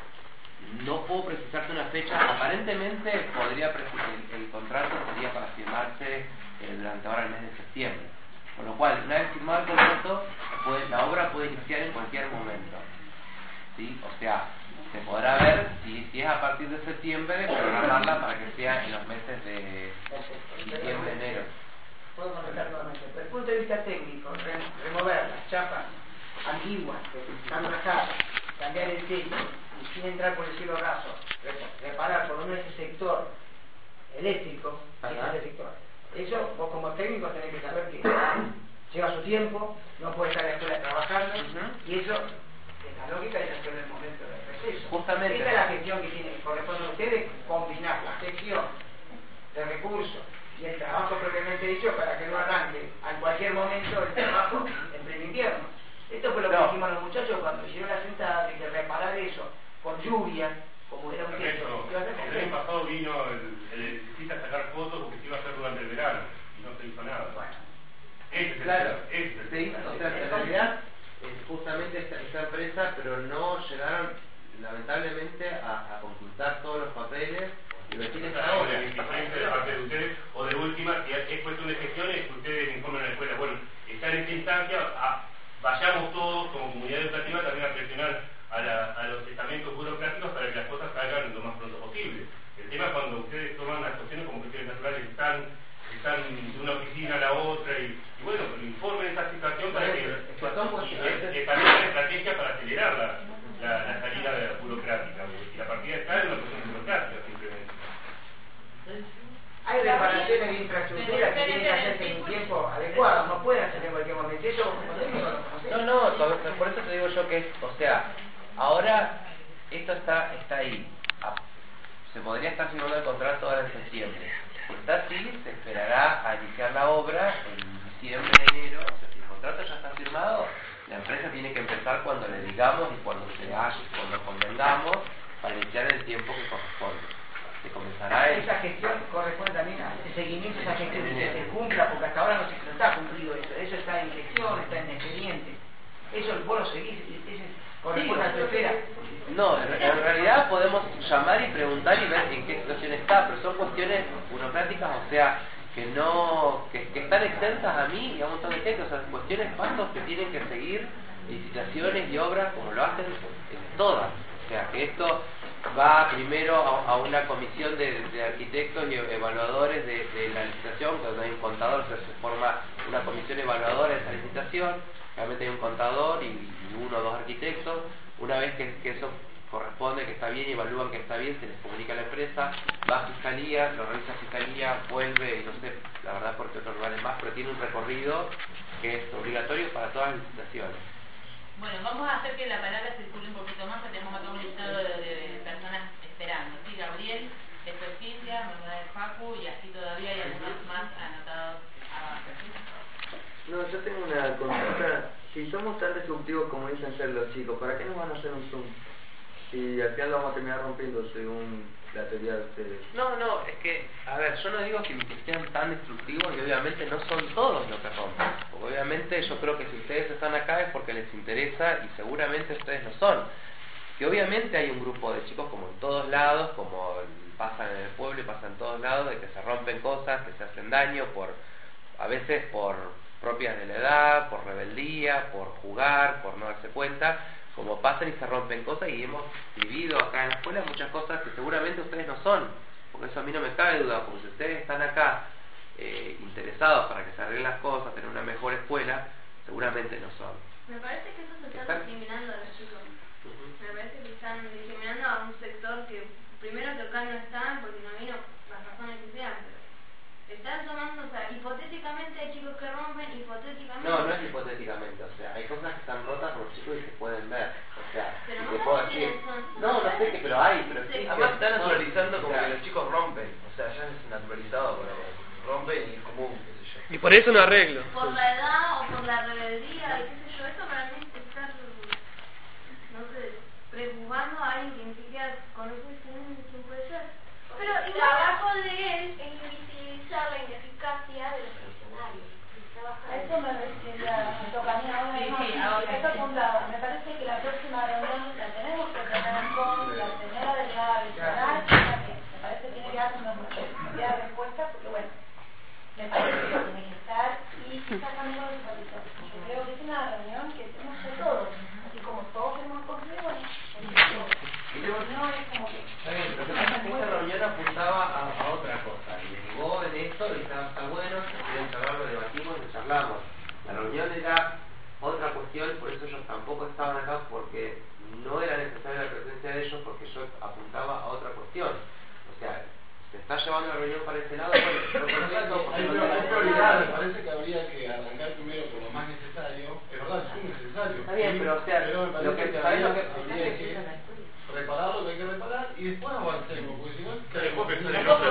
[SPEAKER 2] No puedo precisarte una fecha, aparentemente podría el, el contrato sería para firmarse eh, durante ahora el mes de septiembre. Con lo cual, una vez firmado el contrato, puede, la obra puede iniciar en cualquier momento. ¿Sí? O sea, se podrá ver si, si es a partir de septiembre, programarla para que sea en los meses de diciembre, enero.
[SPEAKER 14] Puedo comentar nuevamente. Desde el punto de vista técnico, re, remover las chapas antiguas que están rajadas, cambiar el techo y sin entrar por el cielo raso, reparar por lo menos ese sector eléctrico, ese sector. Eso vos como técnico tenés que saber que lleva su tiempo, no puede estar en la escuela trabajando, uh-huh. Y eso es la lógica de hacerlo en el momento del receso.
[SPEAKER 2] Justamente.
[SPEAKER 14] Esta es la gestión que tiene que corresponde a ustedes, combinar la gestión de recursos y el trabajo propiamente dicho para que no arranque en cualquier momento el trabajo en pleno invierno. Esto fue lo que no. dijimos los muchachos cuando hicieron la sentada de que reparar eso con lluvia, como era un techo.
[SPEAKER 4] El año pasado vino el electricista a sacar fotos porque se iba a hacer durante el verano y no se hizo nada.
[SPEAKER 14] Bueno.
[SPEAKER 2] Ese es claro, el, ese se hizo, o sea, en realidad es justamente esta, esta empresa, pero no llegaron lamentablemente a, a consultar todos los papeles y decirles ahora.
[SPEAKER 4] Es diferente de parte de ustedes, o de última, si es cuestión de gestión, es que ustedes informen a la escuela. Bueno, está en esta instancia, a, vayamos todos como comunidad educativa también a presionar a, la, a los estamentos burocráticos para que las cosas salgan lo más pronto posible. El tema es cuando ustedes toman las cuestiones como cuestiones naturales están, están de una oficina a la otra, y, y bueno, informen esta situación para que, que, que también hay estrategia para acelerar la, la, la salida de la burocrática, y la partida está en la cuestión burocrática simplemente.
[SPEAKER 14] Hay reparaciones de infraestructura que tienen que hacerse en un tiempo adecuado, no pueden hacer en cualquier momento. Eso
[SPEAKER 2] no, no, por eso te digo yo que, o sea, ahora esto está, está ahí. Se podría estar firmando el contrato ahora en septiembre. Si está así, se esperará a iniciar la obra en diciembre, enero. O sea, si el contrato ya está firmado, la empresa tiene que empezar cuando le digamos y cuando se haya, cuando convengamos, para iniciar el tiempo que corresponde. Se comenzará el...
[SPEAKER 14] Esa gestión corresponde también a ese seguimiento, esa gestión que se cumpla, porque hasta ahora no se no está cumplido eso. Eso está en gestión, está en expediente. Eso vos lo seguís, ese corresponde sí, a tu esfera.
[SPEAKER 2] No, en, en realidad podemos llamar y preguntar y ver en qué situación está, pero son cuestiones burocráticas, o sea, que no, que, que están extensas a mí y a un montón de gente, o sea, cuestiones, pasos que tienen que seguir, licitaciones y obras como lo hacen en todas. O sea, que esto va primero a, a una comisión de, de arquitectos y evaluadores de, de la licitación, cuando hay un contador, o sea, se forma una comisión evaluadora de esa licitación, realmente hay un contador y, y uno o dos arquitectos. Una vez que, que eso corresponde, que está bien y evalúan que está bien, se les comunica a la empresa, va a fiscalía, lo revisa fiscalía, vuelve, y no sé la verdad porque otros lugares más, pero tiene un recorrido que es obligatorio para todas las licitaciones.
[SPEAKER 3] Bueno, vamos a hacer que la palabra circule un poquito más, porque tenemos acá un listado de, de personas esperando. Sí, Gabriel, después Cintia, Manuel Facu, y así todavía hay algunos más anotados abajo. ¿Sí?
[SPEAKER 6] No, yo tengo una consulta. Si somos tan disruptivos como dicen ser los chicos, ¿para qué nos van a hacer un Zoom? Si al final lo vamos a terminar rompiendo según la teoría de ustedes.
[SPEAKER 2] No, no, es que, a ver, yo no digo que, que sean tan destructivos y obviamente no son todos los que rompen. Porque obviamente yo creo que si ustedes están acá es porque les interesa y seguramente ustedes no son. Que obviamente hay un grupo de chicos como en todos lados, como pasa en el pueblo y pasa en todos lados, de que se rompen cosas, que se hacen daño, por a veces por propias de la edad, por rebeldía, por jugar, por no darse cuenta, como pasan y se rompen cosas, y hemos vivido acá en la escuela muchas cosas que seguramente ustedes no son, porque eso a mí no me cabe duda, porque si ustedes están acá eh, interesados para que se arreglen las cosas, tener una mejor escuela, seguramente no son.
[SPEAKER 12] Me parece que eso se está discriminando a los chicos. Uh-huh. Me parece que están discriminando a un sector que primero que acá no están porque no vino las razones que sean, pero están tomando, o sea, hipotéticamente hay chicos que rompen, hipotéticamente...
[SPEAKER 2] No, no es hipotéticamente, o sea, hay cosas que están rotas por los chicos y se pueden ver, o sea,
[SPEAKER 12] pero
[SPEAKER 2] y
[SPEAKER 12] no
[SPEAKER 2] te puedo decir... No, no sé qué, pero hay, pero sí.
[SPEAKER 6] Además están naturalizando como que los chicos rompen, o sea, ya es naturalizado, pero rompen y es común, qué sé yo.
[SPEAKER 5] Y por eso no arreglo.
[SPEAKER 12] Por la edad o por la rebeldía, y qué sé yo, eso realmente está, no sé, prejuzgando a alguien que ni siquiera conoce quién puede ser.
[SPEAKER 11] Pero el trabajo de él es visibilizar la ineficacia de los funcionarios.
[SPEAKER 7] A eso me refiero, me toca a mí ahora.
[SPEAKER 3] Sí, sí, ahora.
[SPEAKER 7] Esto apuntado. Me parece que la próxima reunión la tenemos que tener con la señora delegada regional. Me parece que tiene que dar una posibilidad de respuesta, porque bueno, me parece que tiene que estar y quizás también con los supervisores. Yo creo que es una reunión que tenemos que todos, así como todos tenemos conmigo, bueno, no es como que...
[SPEAKER 2] Está bien, lo que pasa es que esta reunión apuntaba a, a otra cosa, y derivó en esto, y está, está bueno, si quieren charlar, lo debatimos y lo charlamos. La reunión era otra cuestión, por eso ellos tampoco estaban acá, porque no era necesaria la presencia de ellos, porque yo apuntaba a otra cuestión. O sea, se está llevando la reunión para ese lado, bueno, pero por lo tanto,
[SPEAKER 15] hay prioridad, me parece que habría que arrancar primero por lo más necesario. Es verdad, es muy necesario.
[SPEAKER 2] Está bien, pero o sea,
[SPEAKER 15] pero me parece
[SPEAKER 2] lo que,
[SPEAKER 15] que
[SPEAKER 2] ¿sabes lo que
[SPEAKER 15] habría que reparar lo que hay que reparar y después avancemos, porque si no,
[SPEAKER 4] que después pensar en
[SPEAKER 15] no,
[SPEAKER 4] otro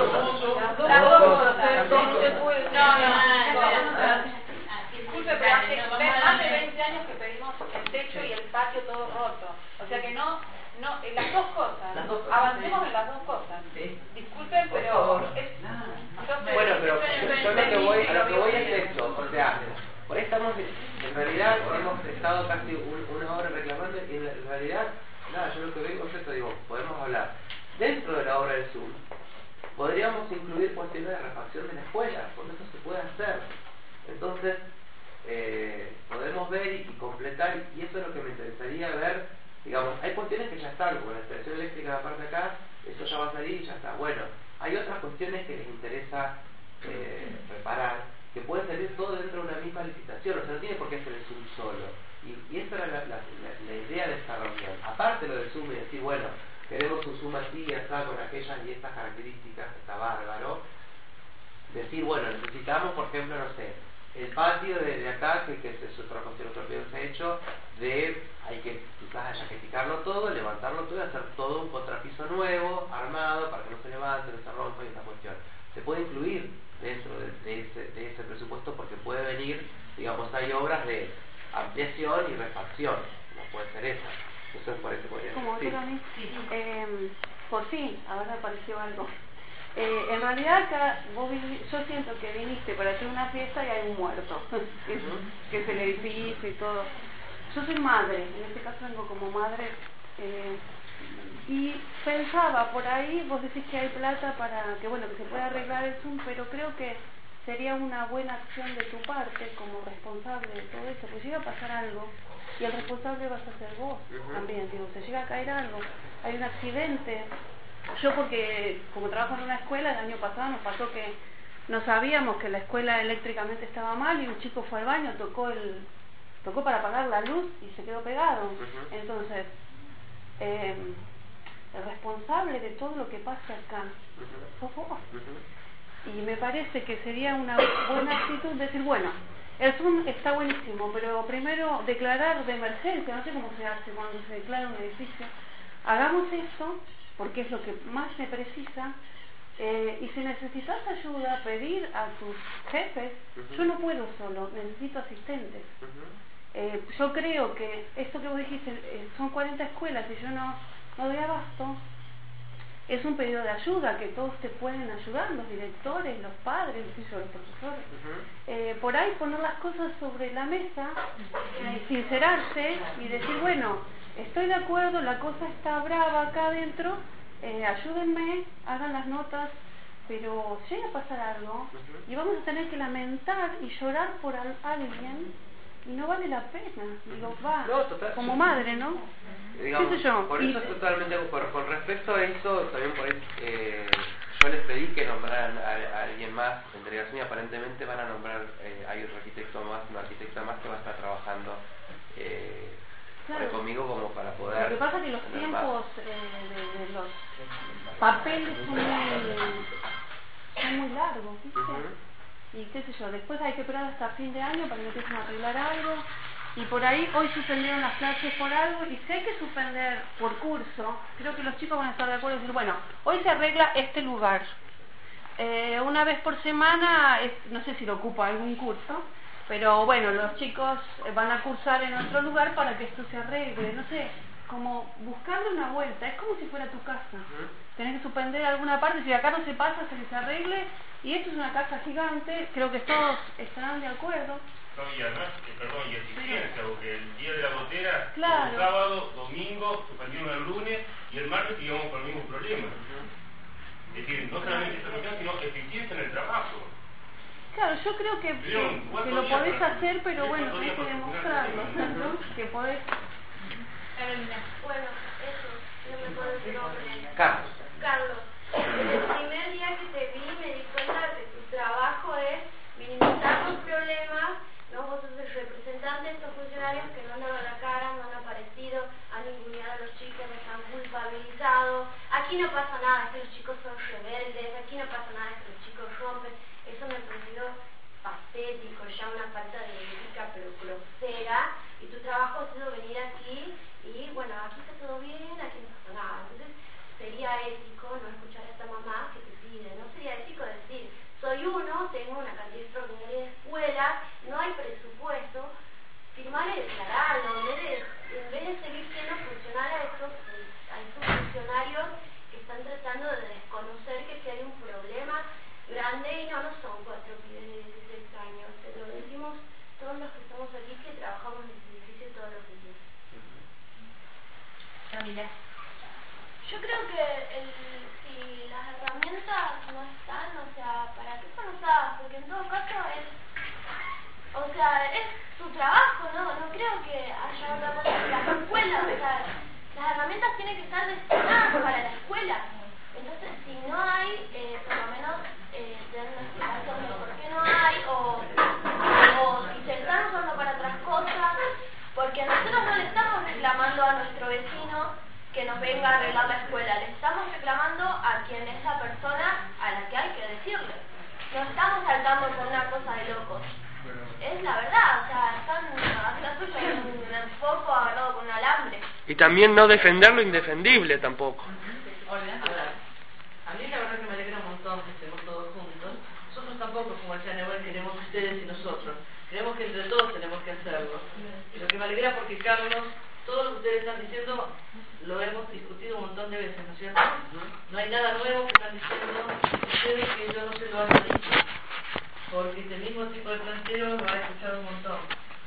[SPEAKER 8] disculpe, pero hace más de veinte años que pedimos el techo y el patio todo roto. O sea que no, no, eh, las dos cosas,
[SPEAKER 2] las dos,
[SPEAKER 8] avancemos
[SPEAKER 2] sí.
[SPEAKER 8] en las dos cosas.
[SPEAKER 2] Sí.
[SPEAKER 8] Disculpen, pero es,
[SPEAKER 2] bueno, pero yo lo que voy, a lo que voy es esto, o sea, por ahí estamos, en realidad hemos estado casi un, una hora reclamando y en realidad, nada, yo lo que veo es esto, digo, podemos hablar dentro de la obra del Zoom, podríamos incluir cuestiones de refacción de la escuela, porque eso se puede hacer. Entonces, eh, podemos ver y, y completar, y eso es lo que me interesaría ver. Digamos, hay cuestiones que ya están, como la instalación eléctrica de la parte de acá, eso ya va a salir y ya está. Bueno, hay otras cuestiones que les interesa eh, separar, que puede salir todo dentro de una misma licitación, o sea, no tiene por qué ser el Zoom solo. Y, y esa era la, la, la, la idea de esta reunión. Aparte lo del Zoom y decir, bueno, queremos un Zoom así, está con aquellas y estas características, está bárbaro. Decir, bueno, necesitamos, por ejemplo, no sé, el patio de, de acá, que, que es otra cuestión, otro video que se ha hecho, de, hay que quizás ayaqueticarlo todo, levantarlo todo y hacer todo un contrapiso nuevo, armado, para que no se levante, no se rompa y esta cuestión. Se puede incluir dentro de, de, ese, de ese presupuesto porque puede venir, digamos, hay obras de ampliación y refacción, no puede ser esa. Eso me parece podría
[SPEAKER 16] Como
[SPEAKER 2] decir.
[SPEAKER 16] otro a mí, eh, por fin, ahora apareció algo. Eh, en realidad acá vos vini- yo siento que viniste para hacer una fiesta y hay un muerto, que, es, que es el edificio y todo. Yo soy madre, en este caso vengo como madre, eh, y pensaba por ahí, vos decís que hay plata para que bueno que se pueda arreglar el Zoom, pero creo que sería una buena acción de tu parte como responsable de todo esto, pues llega a pasar algo y el responsable vas a ser vos también, digo, se llega a caer algo, hay un accidente. Yo porque como trabajo en una escuela, el año pasado nos pasó que no sabíamos que la escuela eléctricamente estaba mal y un chico fue al baño, tocó el tocó para apagar la luz y se quedó pegado. Uh-huh. Entonces, eh, el responsable de todo lo que pasa acá sos vos. Uh-huh. Y me parece que sería una buena actitud decir, bueno, el Zoom está buenísimo, pero primero declarar de emergencia, no sé cómo se hace cuando se declara un edificio, hagamos eso porque es lo que más se precisa, eh, y si necesitas ayuda, pedir a tus jefes. Uh-huh. Yo no puedo solo, necesito asistentes. Uh-huh. eh, yo creo que esto que vos dijiste, eh, son cuarenta escuelas y yo no, no doy abasto, es un pedido de ayuda, que todos te pueden ayudar, los directores, los padres, los profesores. Uh-huh. eh, por ahí poner las cosas sobre la mesa y sincerarse y decir, bueno, estoy de acuerdo, la cosa está brava acá adentro, eh, ayúdenme, hagan las notas, pero llega a pasar algo uh-huh. y vamos a tener que lamentar y llorar por al, alguien y no vale la pena. Digo, va,
[SPEAKER 2] no, total, como
[SPEAKER 16] madre, ¿no?
[SPEAKER 2] Digamos,
[SPEAKER 16] ¿Qué sé yo?
[SPEAKER 2] Por
[SPEAKER 16] y,
[SPEAKER 2] eso totalmente, por, con respecto a eso, también por ahí, eh, yo les pedí que nombraran a, a alguien más en delegación y aparentemente van a nombrar, eh, hay un arquitecto más, una arquitecta más que va a estar trabajando eh, claro. conmigo como para poder...
[SPEAKER 16] Lo que pasa es que los tiempos eh, de, de los papeles son muy, son muy largos, ¿viste? Uh-huh. Y qué sé yo, después hay que esperar hasta fin de año para que empiecen a arreglar algo. Y por ahí hoy suspendieron las clases por algo, y si hay que suspender por curso, creo que los chicos van a estar de acuerdo y decir, bueno, hoy se arregla este lugar. Eh, una vez por semana, es, no sé si lo ocupa algún curso, pero bueno, los chicos van a cursar en otro lugar para que esto se arregle, no sé, como buscarle una vuelta, es como si fuera tu casa. Uh-huh. Tenés que suspender alguna parte, si acá no se pasa, hasta que se arregle, y esto es una casa gigante, creo que todos estarán de acuerdo.
[SPEAKER 4] No, y además, eh, perdón, y eficiencia, porque el día de la gotera,
[SPEAKER 16] claro.
[SPEAKER 4] el sábado, domingo, suspendieron el lunes, y el martes íbamos con el mismo problema. Uh-huh. Es decir, no solamente esta cuestión, sino eficiencia en el trabajo.
[SPEAKER 16] Claro, yo creo que, que, que lo podés hacer, pero bueno, tenés que demostrarlo, ¿no? Que podés...
[SPEAKER 11] Carolina. Bueno, eso, no me puedo decir nombre.
[SPEAKER 2] Carlos.
[SPEAKER 11] Carlos, el primer día que te vi me di cuenta que tu trabajo es minimizar los problemas, ¿no? Vos sos el representante de estos funcionarios que no han dado la cara, no han aparecido, han ninguneado a los chicos, los han culpabilizado. Aquí no pasa nada, es que los chicos son rebeldes, aquí no pasa nada, es que los chicos rompen. Eso me ha parecido patético, ya una falta de ética, pero grosera. Y tu trabajo ha sido venir aquí y, bueno, aquí está todo bien, aquí no pasa nada. Entonces, sería ético no escuchar a esta mamá que te pide, no sería ético decir, soy uno, tengo una cantidad extraordinaria de escuelas, no hay presupuesto, firmar y declararlo, en vez de, en vez de seguir siendo funcional a estos, a estos funcionarios que están tratando de desconocer que si hay un problema grande, y no, no son cuatro pibes de dieciséis años, te lo decimos todos los que estamos aquí que trabajamos en este edificio todos los días.
[SPEAKER 3] Camila.
[SPEAKER 11] Yo creo que el, si las herramientas no están, o sea, ¿para qué son usadas? Porque en todo caso es, o sea, es su trabajo, ¿no? No creo que haya otra cosa que las escuelas, o sea, las herramientas tienen que estar destinadas para la escuela. Entonces, si no hay, eh, por lo menos, eh, tener una explicación de por qué no hay. estamos con una cosa de locos. Es la verdad, o sea, están haciendo suyo en un foco agarrado con un alambre.
[SPEAKER 5] Y también no defender lo indefendible tampoco.
[SPEAKER 1] Hola, a mí la verdad que me alegra un montón que estemos todos juntos. Nosotros tampoco, como decía Neuel, queremos ustedes y nosotros. Creemos que entre todos tenemos que hacerlo. Y lo que me alegra porque Carlos, todo lo que ustedes están diciendo lo hemos discutido un montón de veces, ¿no es cierto? No hay nada nuevo que están diciendo ustedes que yo no se lo haya dicho, porque este mismo tipo de planteo lo ha escuchado un montón.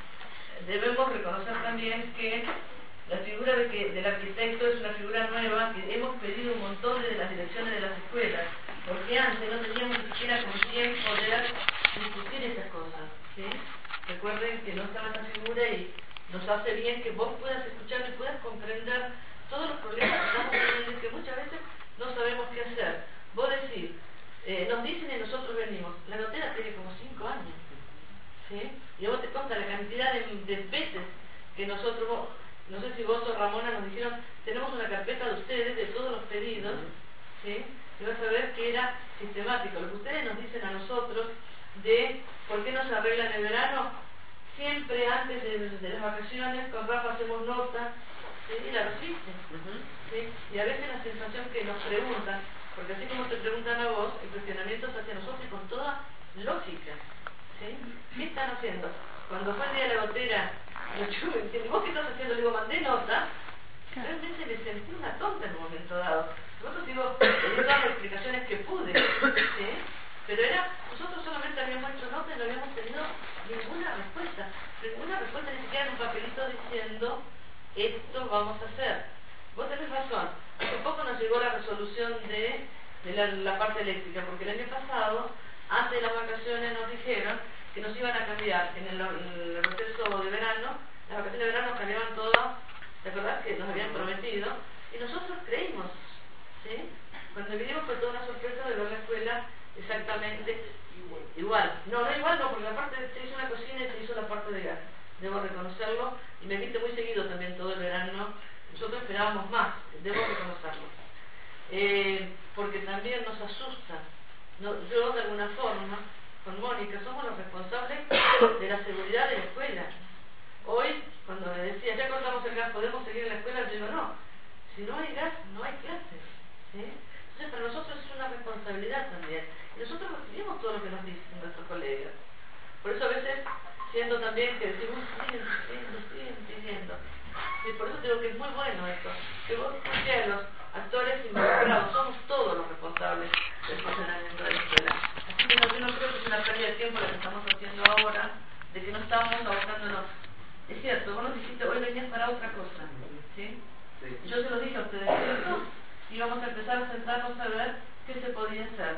[SPEAKER 1] Debemos reconocer también que la figura de que, del arquitecto es una figura nueva que hemos pedido un montón desde las direcciones de las escuelas, porque antes no teníamos ni siquiera con quién poder discutir esas cosas, ¿sí? Recuerden que no estaba esa figura y nos hace bien que vos puedas escuchar y puedas comprender todos los problemas que estamos teniendo y que muchas veces no sabemos qué hacer. Vos decís, eh, nos dicen y nosotros venimos, la notera tiene como cinco años, ¿sí? Y a vos te consta la cantidad de, de veces que nosotros, vos, no sé si vos o Ramona nos dijeron, tenemos una carpeta de ustedes, de todos los pedidos, ¿sí? Y vas a ver que era sistemático. Lo que ustedes nos dicen a nosotros de por qué no se arregla en el verano, siempre antes de, de las vacaciones con Rafa hacemos nota, ¿sí? Y la resisten, ¿sí? Y a veces la sensación que nos preguntan, porque así como te preguntan a vos, el cuestionamiento es hacia nosotros y con toda lógica, ¿sí? ¿Qué están haciendo? Cuando fue el día de la gotera, ¿vos qué estás haciendo? Le digo, mandé nota. Realmente me sentí una tonta en un momento dado. Nosotros digo, le di todas las explicaciones que pude, ¿sí? Pero era, nosotros solamente habíamos hecho nota y no habíamos tenido ninguna respuesta. Ninguna respuesta, ni siquiera en un papelito diciendo, esto vamos a hacer. Vos tenés razón. Hace poco nos llegó la resolución de, de la, la parte eléctrica, porque el año pasado, antes de las vacaciones, nos dijeron que nos iban a cambiar en el, en el receso de verano, las vacaciones de verano cambiaban todas, ¿te acordás que nos habían prometido? Y nosotros creímos, ¿sí? Cuando vinimos fue toda una sorpresa de ver la escuela exactamente igual. igual. No, no igual, no, porque la parte se hizo una cocina y se hizo la parte de gas. Debo reconocerlo, y me viste muy seguido también todo el verano. Nosotros esperábamos más, debo reconocerlo. Eh, porque también nos asusta. No, yo, de alguna forma, con Mónica, somos los responsables de la seguridad de la escuela. Hoy, cuando me decía, ya cortamos el gas, ¿podemos seguir en la escuela? Yo digo, no. Si no hay gas, no hay clases, ¿sí? Entonces, para nosotros es una responsabilidad también. Y nosotros recibimos todo lo que nos dicen nuestros colegas. Por eso, a veces, siendo también que decimos, siguen, siguen, siguen pidiendo. Y por eso digo que es muy bueno esto, que vos seas los actores involucrados, somos todos los responsables del funcionamiento de la escuela. Así que no, yo no creo que es una pérdida de tiempo lo que estamos haciendo ahora, de que no estamos abocándonos. Es cierto, vos nos dijiste, hoy venías para otra cosa, ¿sí? Sí. Yo se lo dije a ustedes, ¿cierto? Y vamos a empezar a sentarnos a ver qué se podía hacer.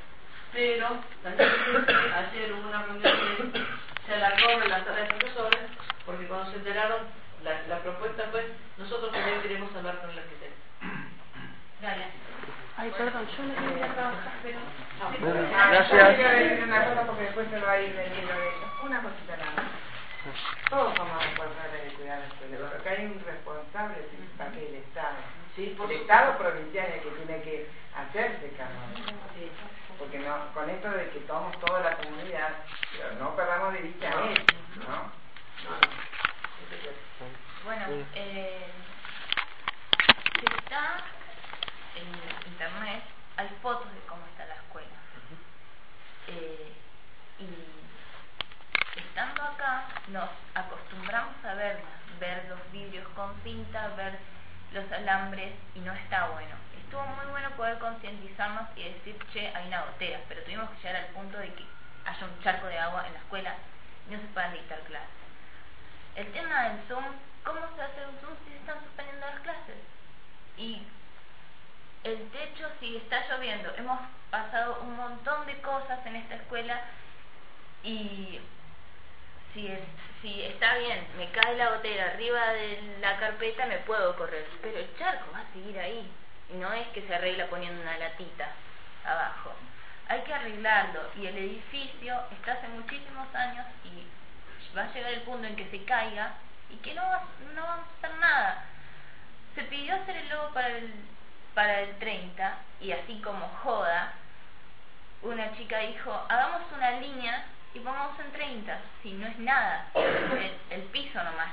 [SPEAKER 1] Pero también ayer hubo una reunión que se alargó en la sala de profesores, porque cuando se enteraron, la, la propuesta fue, nosotros también queremos hablar con el arquitecto. Dale.
[SPEAKER 16] Ay, perdón, yo no quería trabajar, pero...
[SPEAKER 14] Gracias. Quiero decir una cosa porque después se va a ir vendiendo de eso. Una cosita nada más. Todos somos responsables de cuidar la escuela, pero acá hay un responsable principal que es el Estado. Sí, el Estado provincial es el que tiene que hacerse cargo. Sí. Porque no, con esto de que somos toda la comunidad, pero no perdamos de vista no. eso, ¿no? No, no.
[SPEAKER 17] Bueno, eh, si está en internet, hay fotos de cómo está la escuela. Eh, y estando acá, nos acostumbramos a ver, ver los vidrios con cinta, ver los alambres, y no está bueno. Estuvo muy bueno poder concientizarnos y decir, che, hay una gotera, pero tuvimos que llegar al punto de que haya un charco de agua en la escuela y no se puedan dictar clases. El tema del Zoom, ¿cómo se hace un Zoom si se están suspendiendo las clases? Y el techo, si está lloviendo, hemos pasado un montón de cosas en esta escuela y si, es, si está bien, me cae la gotera arriba de la carpeta, me puedo correr, pero el charco va a seguir ahí y no es que se arregla poniendo una latita abajo. Hay que arreglarlo y el edificio está hace muchísimos años y va a llegar el punto en que se caiga y que no, va, no vamos a hacer nada. Se pidió hacer el logo para el, para el treinta y así como joda, una chica dijo, hagamos una línea y pongamos en treinta, si no es nada, el, el piso nomás.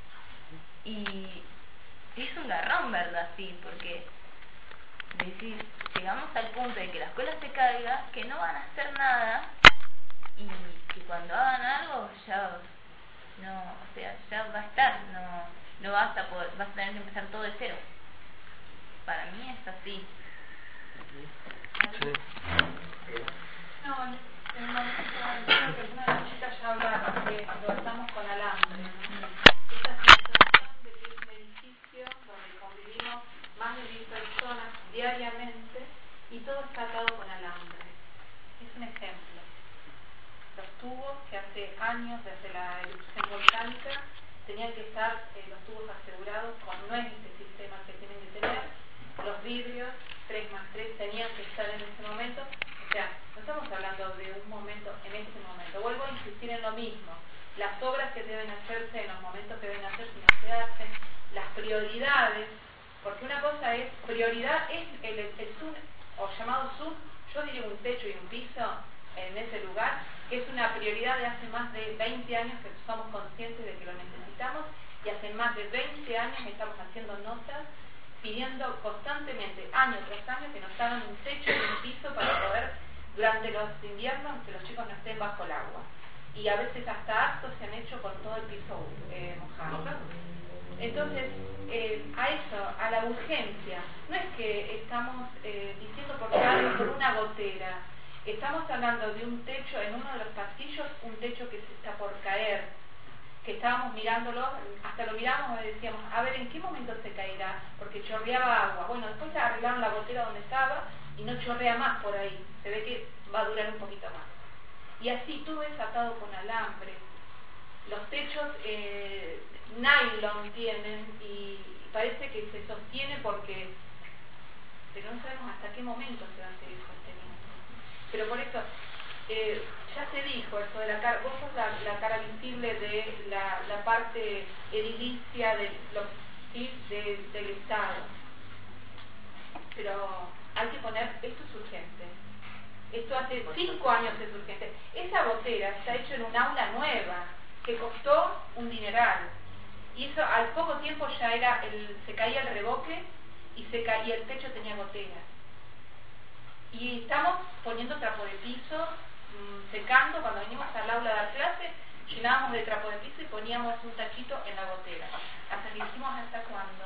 [SPEAKER 17] Y es un garrón, ¿verdad? Sí, porque decir, llegamos al punto de que la escuela se caiga, que no van a hacer nada y que cuando hagan algo ya no, o sea, ya va a estar, no, no vas a poder, vas a tener que empezar todo de cero. Para mí es así.
[SPEAKER 5] Sí.
[SPEAKER 8] No, en el momento creo que una de las chicas ya hablaba que lo estamos con alambre, ¿no? Esta sensación de que es un edificio donde convivimos más de diez personas diariamente y todo está atado con alambre. Es un ejemplo. Los tubos que hace años, desde la erupción volcánica, tenían que estar eh, los tubos asegurados con nueve sistemas que tienen que tener. Los vidrios, tres más tres, tenían que estar en ese momento. O sea, no estamos hablando de un momento en este momento. Vuelvo a insistir en lo mismo. Las obras que deben hacerse en los momentos que deben hacerse no se hacen. Las prioridades, porque una cosa es, prioridad es el, el, el sur, o llamado sur, yo diría un techo y un piso en ese lugar, que es una prioridad de hace más de veinte años que somos conscientes de que lo necesitamos, y hace más de veinte años estamos haciendo notas pidiendo constantemente, año tras año, que nos hagan un techo y un piso para poder, durante los inviernos, que los chicos no estén bajo el agua. Y a veces hasta actos se han hecho con todo el piso eh, mojado. Entonces, eh, a eso, a la urgencia, no es que estamos eh, diciendo por, cada, por una gotera, estamos hablando de un techo, en uno de los pasillos, un techo que se está por caer, que estábamos mirándolo, hasta lo miramos y decíamos, a ver, ¿en qué momento se caerá? Porque chorreaba agua. Bueno, después arreglaron la gotera donde estaba y no chorrea más por ahí. Se ve que va a durar un poquito más. Y así todo es atado con alambre. Los techos eh, nylon tienen y parece que se sostiene porque, pero no sabemos hasta qué momento se va a seguir sosteniendo. Pero por eso, eh, ya se dijo eso de la cara, vos sos la, la cara visible de la, la parte edilicia de los, ¿sí? de, del Estado. Pero hay que poner, esto es urgente. Esto hace cinco años es urgente. Esa gotera está hecha en un aula nueva, que costó un dineral. Y eso al poco tiempo ya era, el, se caía el revoque y se caía el techo, tenía goteras. Y estamos poniendo trapo de piso, mmm, secando, cuando venimos al aula a dar clase, llenábamos de trapo de piso y poníamos un tachito en la gotera. Hasta que hicimos hasta cuándo.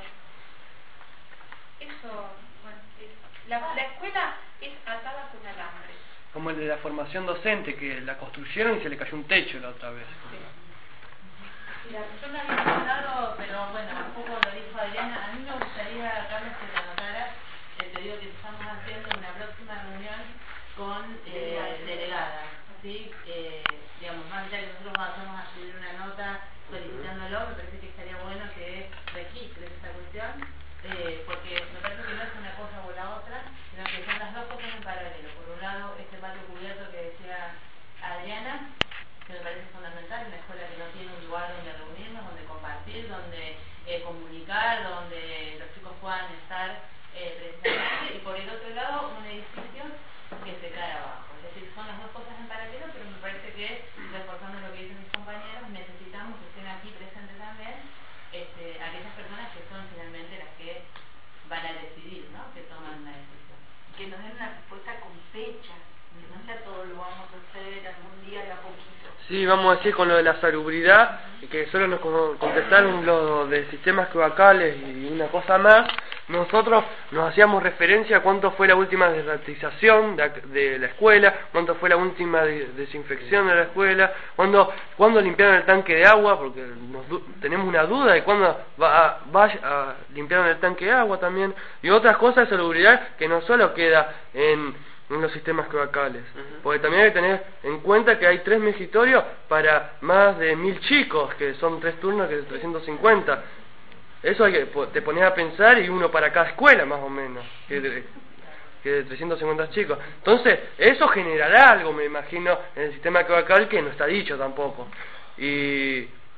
[SPEAKER 8] Eso, bueno, es, la, la escuela es atada con alambre.
[SPEAKER 5] Como el de la formación docente, que la construyeron y se le cayó un techo la otra vez.
[SPEAKER 3] Sí. Mira, yo no había pensado, pero bueno, un poco lo dijo Adriana, a mí me gustaría, Carlos, que te anotara, eh, te digo que estamos haciendo una próxima reunión con eh, delegadas, ¿sí? Eh, digamos, más allá que nosotros vamos a subir una nota solicitándolo, me parece que estaría bueno que registres esta cuestión, eh, porque me parece que no es una cosa o la otra, sino que son las dos cosas en paralelo. Por un lado, este patio cubierto que decía Adriana, que me parece fundamental, una escuela que no tiene un lugar donde reunirnos, donde compartir, donde eh, comunicar, donde los chicos puedan estar eh, precisamente, y por el otro lado un edificio que se cae abajo. Es decir, son las dos cosas en paralelo, pero me parece que, reforzando lo que dicen mis compañeros, necesitamos que estén aquí presentes también este, aquellas personas que son finalmente las que van a decidir, ¿no? Que toman una decisión.
[SPEAKER 7] Que nos den una respuesta con fecha, que no sea todo lo vamos a hacer algún día de a poquito.
[SPEAKER 5] Sí, vamos a decir con lo de la salubridad, que solo nos contestaron lo de sistemas cloacales y una cosa más. Nosotros nos hacíamos referencia a cuánto fue la última desratización de, de la escuela, cuánto fue la última de, desinfección de la escuela, cuándo, cuándo limpiaron el tanque de agua, porque nos, tenemos una duda de cuándo va a, va a limpiaron el tanque de agua también, y otras cosas de salubridad que no solo queda en... en los sistemas cloacales, uh-huh. Porque también hay que tener en cuenta que hay tres megitorios para más de mil chicos, que son tres turnos que es trescientos cincuenta. Eso hay que, te pones a pensar, y uno para cada escuela más o menos, que de, que de trescientos cincuenta chicos. Entonces eso generará algo, me imagino, en el sistema cloacal, que no está dicho tampoco. Y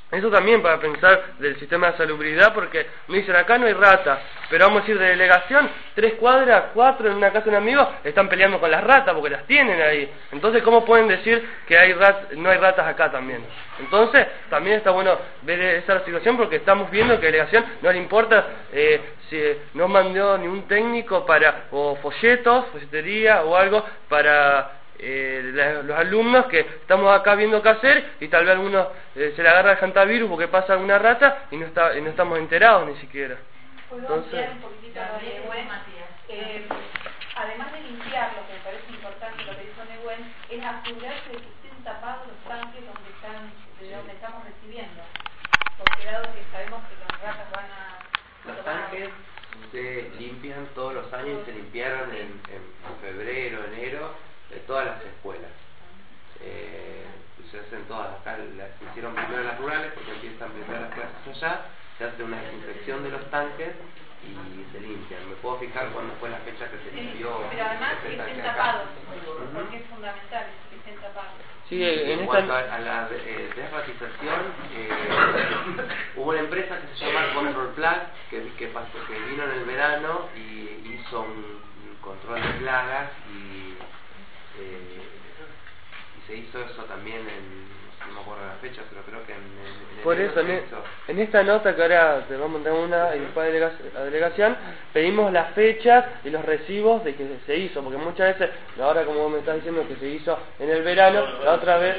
[SPEAKER 5] Eso también para pensar del sistema de salubridad, porque me dicen acá no hay ratas, pero vamos a decir de delegación, tres cuadras, cuatro en una casa de un amigo, están peleando con las ratas porque las tienen ahí. Entonces, ¿cómo pueden decir que hay rat no hay ratas acá también? Entonces, también está bueno ver esa situación porque estamos viendo que a delegación no le importa eh, si no mandó ni un técnico para, o folletos, folletería o algo para... Eh, la, los alumnos que estamos acá viendo qué hacer y tal vez algunos eh, se le agarra el hantavirus porque pasa alguna rata y no está y no estamos enterados ni siquiera.
[SPEAKER 8] ¿Puedo ampliar un poquitito lo de Nehuen? Eh, además de limpiar, lo que me parece importante lo que dijo Nehuen, es asegurarse de que estén tapados los tanques donde están, de donde estamos recibiendo, porque dado que sabemos que las ratas van a...
[SPEAKER 2] Los tanques se limpian todos los años y se limpiaron en, en febrero, enero de todas las escuelas. Eh, se hacen todas, acá las se hicieron primero las rurales porque empiezan primero las clases allá, se hace una desinfección de los tanques y se limpian. Me puedo fijar cuándo fue la fecha que se limpió.
[SPEAKER 8] Sí, pero además que estén tapados, porque es fundamental que estén tapados.
[SPEAKER 5] Sí, en, en
[SPEAKER 2] cuanto
[SPEAKER 5] esta...
[SPEAKER 2] a, a la eh, desratización, eh, hubo una empresa que se llama Control Plus que, que, pasó, que vino en el verano y hizo un, un control de plagas y Eh, y se hizo eso también en, no me acuerdo la fecha, pero creo que en, en, en
[SPEAKER 5] por eso en, e, en esta nota que ahora te vamos a dar una y después a la delegación pedimos las fechas y los recibos de que se hizo, porque muchas veces ahora como me estás diciendo que se hizo en el verano, la otra vez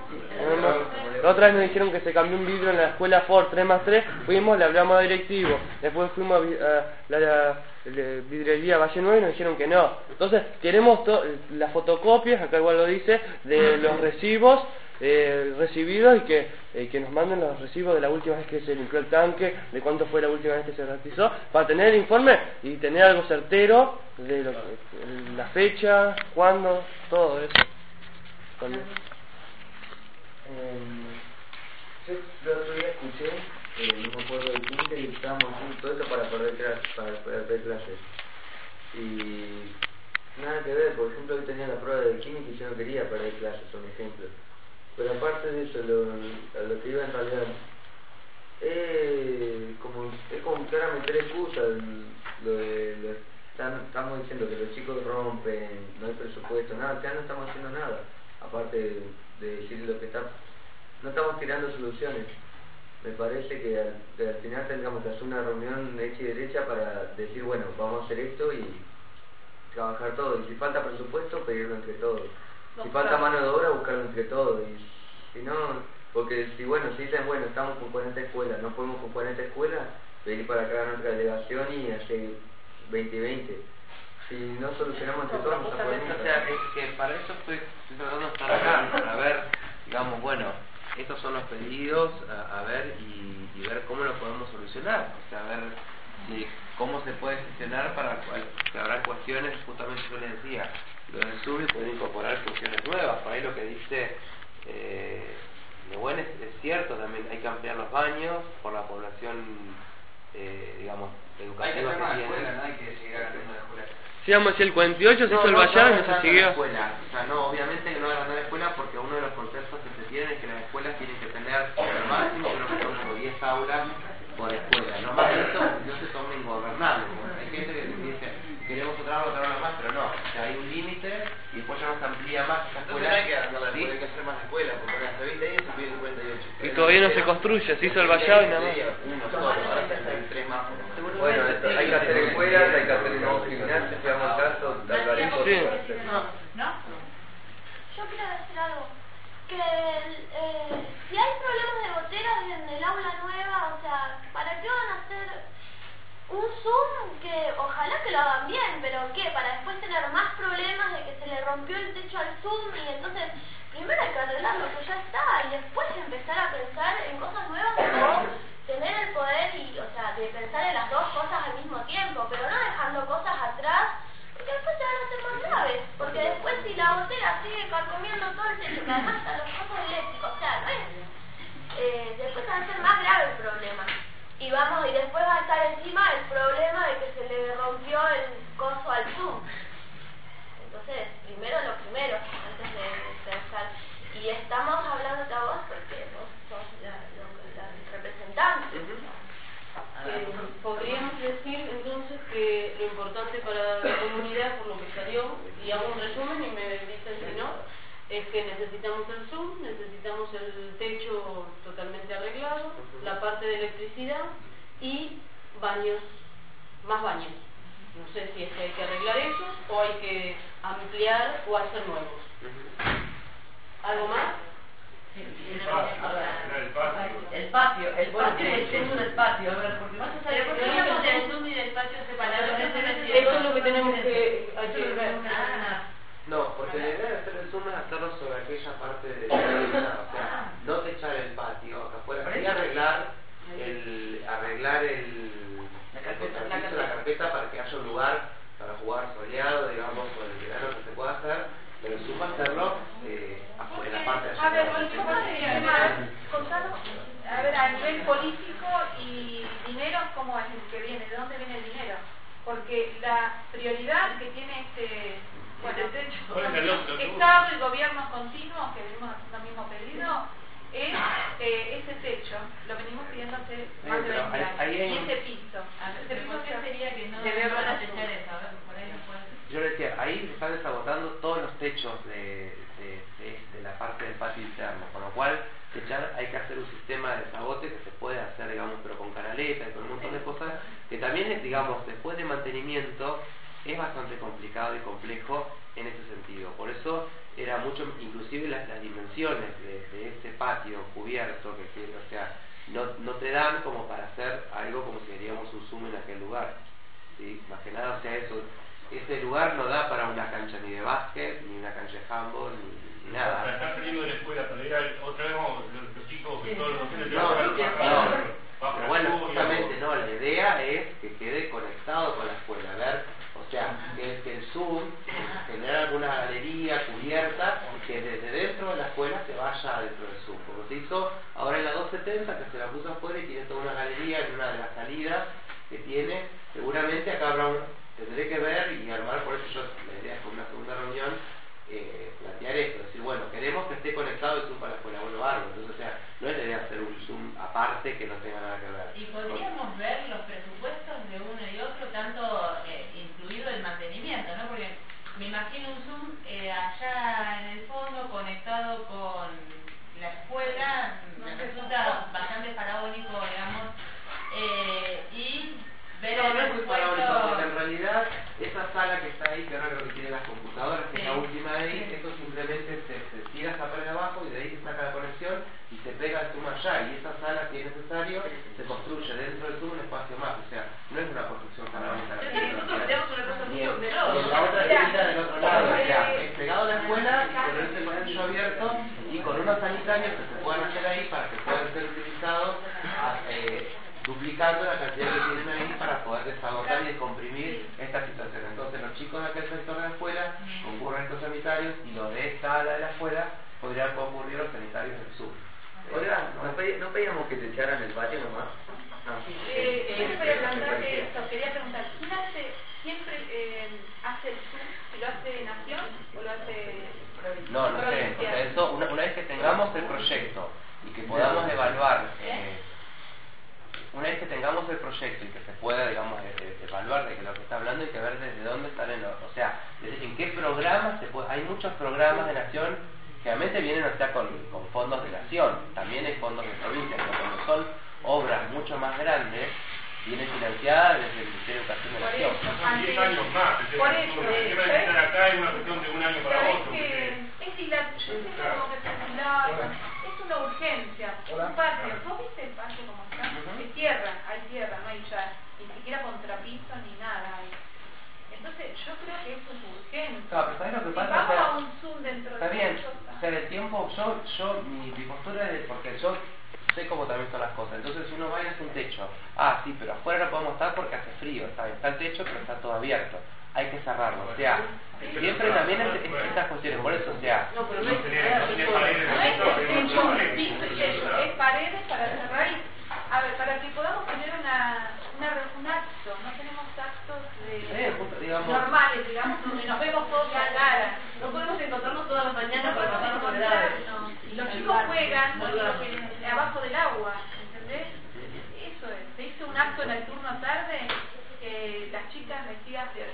[SPEAKER 5] la otra vez nos dijeron que se cambió un vidrio en la escuela Ford tres más tres, fuimos, le hablamos a directivo, después fuimos a, a la, la la vidrería Valle Nuevo y nos dijeron que no. Entonces queremos las fotocopias, acá igual lo dice, de los recibos eh, recibidos y que, eh, que nos manden los recibos de la última vez que se limpió el tanque, de cuánto fue la última vez que se ratizó, para tener el informe y tener algo certero de lo que, la fecha, cuándo, todo eso. Con...
[SPEAKER 6] Eh, yo el otro día escuché Eh, no me acuerdo del quince y estábamos haciendo todo eso para perder clases, para perder clases. Y nada que ver, por ejemplo hoy tenía la prueba de química y yo no quería perder clases, un ejemplo. Pero aparte de eso, lo, a lo que iba en realidad, eh, como, es como que ahora meter excusas, lo de, lo, están, estamos diciendo que los chicos rompen, no hay presupuesto, nada, ya no estamos haciendo nada, aparte de, de decir lo que está, no estamos tirando soluciones. Me parece que al, que al final tendríamos que hacer una reunión hecha y derecha para decir, bueno, vamos a hacer esto y trabajar todo. Y si falta presupuesto, pedirlo entre todos. Si falta mano de obra, buscarlo entre todos. Y si no, porque si bueno, si dicen, bueno, estamos con cuarenta escuelas, no podemos con cuarenta escuelas, venir para acá a nuestra delegación y hacer veinte y veinte. Si no solucionamos entre todos, no podemos.
[SPEAKER 2] O sea, es que para eso estoy, estoy tratando de estar acá, para ver, digamos, bueno, estos son los pedidos, a, a ver y, y ver cómo lo podemos solucionar, o sea, a ver si, cómo se puede gestionar para cual, que habrá cuestiones, justamente yo les decía, lo del sur y poder incorporar cuestiones nuevas, por ahí lo que dice eh, Nehuen es, es cierto también, hay que ampliar los baños por la población, eh, digamos, educativa que tiene.
[SPEAKER 6] Escuela, no hay que seguir haciendo la escuela.
[SPEAKER 5] Sí, vamos, si el cuarenta y ocho se hizo el vallado y no se siguió.
[SPEAKER 2] Escuela. O sea, no, obviamente que no agrandar la escuela porque uno de los conceptos que se tiene es que las escuelas tienen que tener al máximo, creo que son como diez aulas por escuela. No más de eso, no se tomen ingobernables. Hay gente que dice, queremos otra aula, otra aula más, pero no. O sea, hay un límite y después ya no se amplía más esa escuela.
[SPEAKER 6] No hay que agrandar la escuela, hay que hacer más escuelas, porque hasta veinte años se pide cincuenta y ocho.
[SPEAKER 5] Y todavía no se construye, se hizo el vallado y nada más.
[SPEAKER 6] Uno solo, ahora hay tres más. Bueno, hay que hacer escuelas, hay que hacer nuevos gimnasios, si vamos al caso, algarismos.
[SPEAKER 5] Sí.
[SPEAKER 11] ¿No? Yo quiero decir algo, que eh, si hay problemas de goteras en el aula nueva, o sea, ¿para qué van a hacer un Zoom? Que ojalá que lo hagan bien, pero ¿qué? Para después tener más problemas de que se le rompió el techo al Zoom y entonces primero hay que arreglar lo que ya está y después empezar a pensar en cosas nuevas o tener el poder y, o sea, de pensar en las dos cosas al mismo tiempo, pero no dejando cosas atrás, porque después se van a hacer más graves, porque después si la gotera sigue carcomiendo todo el techo, que además están los focos eléctricos, o sea, no es, eh, después va a ser más grave el problema, y vamos, y después va a estar encima el problema de que se le rompió el coso al Zoom. Entonces, primero lo primero, antes de pensar, y estamos hablando a vos porque vos sos la, lo, la
[SPEAKER 18] importante para la comunidad por lo que salió, y hago un resumen y me dicen si no, es que necesitamos el Zoom, necesitamos el techo totalmente arreglado, la parte de electricidad y baños, más baños. No sé si es que hay que arreglar eso o hay que ampliar o hacer nuevos. ¿Algo más?
[SPEAKER 1] El patio, el patio, el patio, el centro del patio, ahora, porque vas a saber
[SPEAKER 3] por qué hablamos del Zoom y del patio separado.
[SPEAKER 18] Eso es lo que tenemos que, hay que ver.
[SPEAKER 2] No, porque la idea de hacer el zoom es hacerlo sobre aquella parte de la isla, o sea, no techar el patio acá afuera, sí arreglar el, arreglar el, la carpeta, la carpeta. la carpeta para que haya un lugar para jugar soleado, digamos, o el verano que se pueda hacer, pero el zoom hacerlo eh, afuera, en la parte de allá.
[SPEAKER 8] A ver, el tema de contanos, a ver, a nivel político y dinero, ¿cómo es el que viene? ¿De dónde viene el dinero? Porque la prioridad que tiene este... Bueno, Estado y gobiernos continuos, que venimos haciendo el mismo pedido, es eh, ese techo. Lo venimos pidiendo hace más de veinte años.
[SPEAKER 2] Ahí, ahí
[SPEAKER 8] y ese piso.
[SPEAKER 3] ¿Ese piso qué sería que no
[SPEAKER 8] debe
[SPEAKER 3] van a techar eso? Por ahí no puede.
[SPEAKER 2] Yo le decía, ahí se están desagotando todos los techos de, de, de, de la parte del patio interno, con lo cual techar hay que hacer un sistema de desagote que se puede hacer, digamos, pero con canaleta y con un montón de cosas, que también, digamos, después de mantenimiento, es bastante complicado y complejo en ese sentido. Por eso era mucho, inclusive las, las dimensiones de, de ese patio cubierto, que, que o sea, no, no te dan como para hacer algo como si haríamos un zoom en aquel lugar, ¿sí? Más que nada, o sea, eso, ese lugar no da para una cancha ni de básquet, ni una cancha de handball, ni, ni nada.
[SPEAKER 4] Para estar saliendo de la escuela, para ir a, otra vez vamos, los, los chicos, que todos los docentes
[SPEAKER 2] no, no,
[SPEAKER 4] no,
[SPEAKER 2] no, pero bueno, justamente no, la idea es que quede conectado con la escuela, a ver. O sea, que, que el Zoom genera alguna galería cubierta y que desde dentro de la escuela se vaya dentro del Zoom. Como se hizo ahora en la doscientos setenta, que se la puso afuera y tiene toda una galería en una de las salidas que tiene. Seguramente acá habrá un, tendré que ver y armar, por eso yo la idea es con una segunda reunión, eh, plantear esto, decir, bueno, queremos que esté conectado el Zoom para la escuela, bueno, bárbaro. Entonces, o sea, no es la idea hacer un Zoom aparte que no tenga nada que ver.
[SPEAKER 3] Y podríamos ver los presupuestos de uno y otro, tanto eh, incluido el mantenimiento, ¿no? Porque me imagino un Zoom eh, allá en el fondo conectado con la escuela, me resulta bastante faraónico, digamos, eh, y ver
[SPEAKER 2] No,
[SPEAKER 3] el
[SPEAKER 2] no es muy faraónico, porque en
[SPEAKER 3] presupuesto.
[SPEAKER 2] realidad esa sala que está ahí, que ahora creo que tiene las computadoras, que es la
[SPEAKER 3] Sí.
[SPEAKER 2] última de ahí, eso simplemente se, se tira esa pared abajo y de ahí se saca la conexión y se pega el Zoom allá, y esa sala, si es necesario, se construye dentro del Zoom un espacio más, o sea, no es una construcción faraónica.
[SPEAKER 1] Yo sé que nosotros tenemos una cosa muy
[SPEAKER 2] Y en-
[SPEAKER 1] novedosa.
[SPEAKER 2] y en la otra esquina del otro lado, o sea, es pegado a la escuela y con ese pasillo abierto y con unos sanitarios que se puedan hacer ahí para que puedan ser utilizados a, eh, duplicando la cantidad que tienen ahí para poder desagotar y descomprimir esta situación. Entonces los chicos de aquel sector de la escuela concurren a estos sanitarios y los de esta ala de la escuela podrían concurrir los sanitarios del sur.
[SPEAKER 6] Oiga, ¿no, pedí- no pedíamos que te echaran el patio nomás? Ah,
[SPEAKER 8] Eh,
[SPEAKER 6] sí,
[SPEAKER 8] yo
[SPEAKER 6] sí,
[SPEAKER 8] te quería
[SPEAKER 6] me
[SPEAKER 8] preguntar
[SPEAKER 6] parecía.
[SPEAKER 8] esto, quería preguntar, ¿quién hace, siempre eh, hace el Zoom, si lo hace Nación o lo hace
[SPEAKER 2] No, no sé, o
[SPEAKER 8] provincial?
[SPEAKER 2] sea, eso, una, una vez que tengamos el proyecto y que podamos evaluar, eh, una vez que tengamos el proyecto y que se pueda, digamos, eh, eh, evaluar de que lo que está hablando, hay que ver desde dónde salen los, o sea, desde en qué programas se puede, hay muchos programas de Nación que realmente vienen, o sea, con, con fondos de Nación, también hay fondos de provincia, pero cuando son obras mucho más grandes, vienen financiadas desde el Ministerio de Educación de
[SPEAKER 8] Por
[SPEAKER 2] Nación.
[SPEAKER 8] eso,
[SPEAKER 4] Son diez años más, el tema
[SPEAKER 8] Por
[SPEAKER 4] del
[SPEAKER 8] eso,
[SPEAKER 4] Zoom,
[SPEAKER 8] eh,
[SPEAKER 4] el tema de estar acá es una cuestión de un año para
[SPEAKER 8] ¿sabes
[SPEAKER 4] otro.
[SPEAKER 8] que
[SPEAKER 4] porque-
[SPEAKER 8] es dilato, yo sé que como que es dilato, es una urgencia, es un patio, ¿vos viste el patio como está? Es tierra, hay tierra, no hay ya, ni siquiera contrapiso ni nada hay. Entonces yo creo que eso es urgente.
[SPEAKER 2] Claro, pero ¿sabes lo que
[SPEAKER 8] Si
[SPEAKER 2] pasa?
[SPEAKER 8] vamos
[SPEAKER 2] O sea,
[SPEAKER 8] a un Zoom dentro
[SPEAKER 2] Está
[SPEAKER 8] de
[SPEAKER 2] bien,
[SPEAKER 8] mucho,
[SPEAKER 2] o sea, el tiempo, yo, yo, mi, mi postura es, porque yo sé cómo también son las cosas, entonces si uno va y hace un techo, ah, sí, pero afuera no podemos estar porque hace frío, está bien, está el techo, pero está todo abierto, hay que cerrarlo, o sea, siempre también es, es estas cuestiones, por eso, o sea,
[SPEAKER 8] no, pero no es, no es que techo, piso y techo, es paredes para cerrar y, a ver, para que podamos tener una, una, un acto, no tenemos actos de,
[SPEAKER 2] eh, justo, digamos,
[SPEAKER 8] normales, digamos, donde nos vemos todos la cara.
[SPEAKER 1] No podemos encontrarnos todas las mañanas para pasar por el
[SPEAKER 8] encontrarnos. Y los chicos juegan porque abajo del agua, ¿entendés? Eso es. Se hizo un acto en el turno tarde que las chicas vestidas de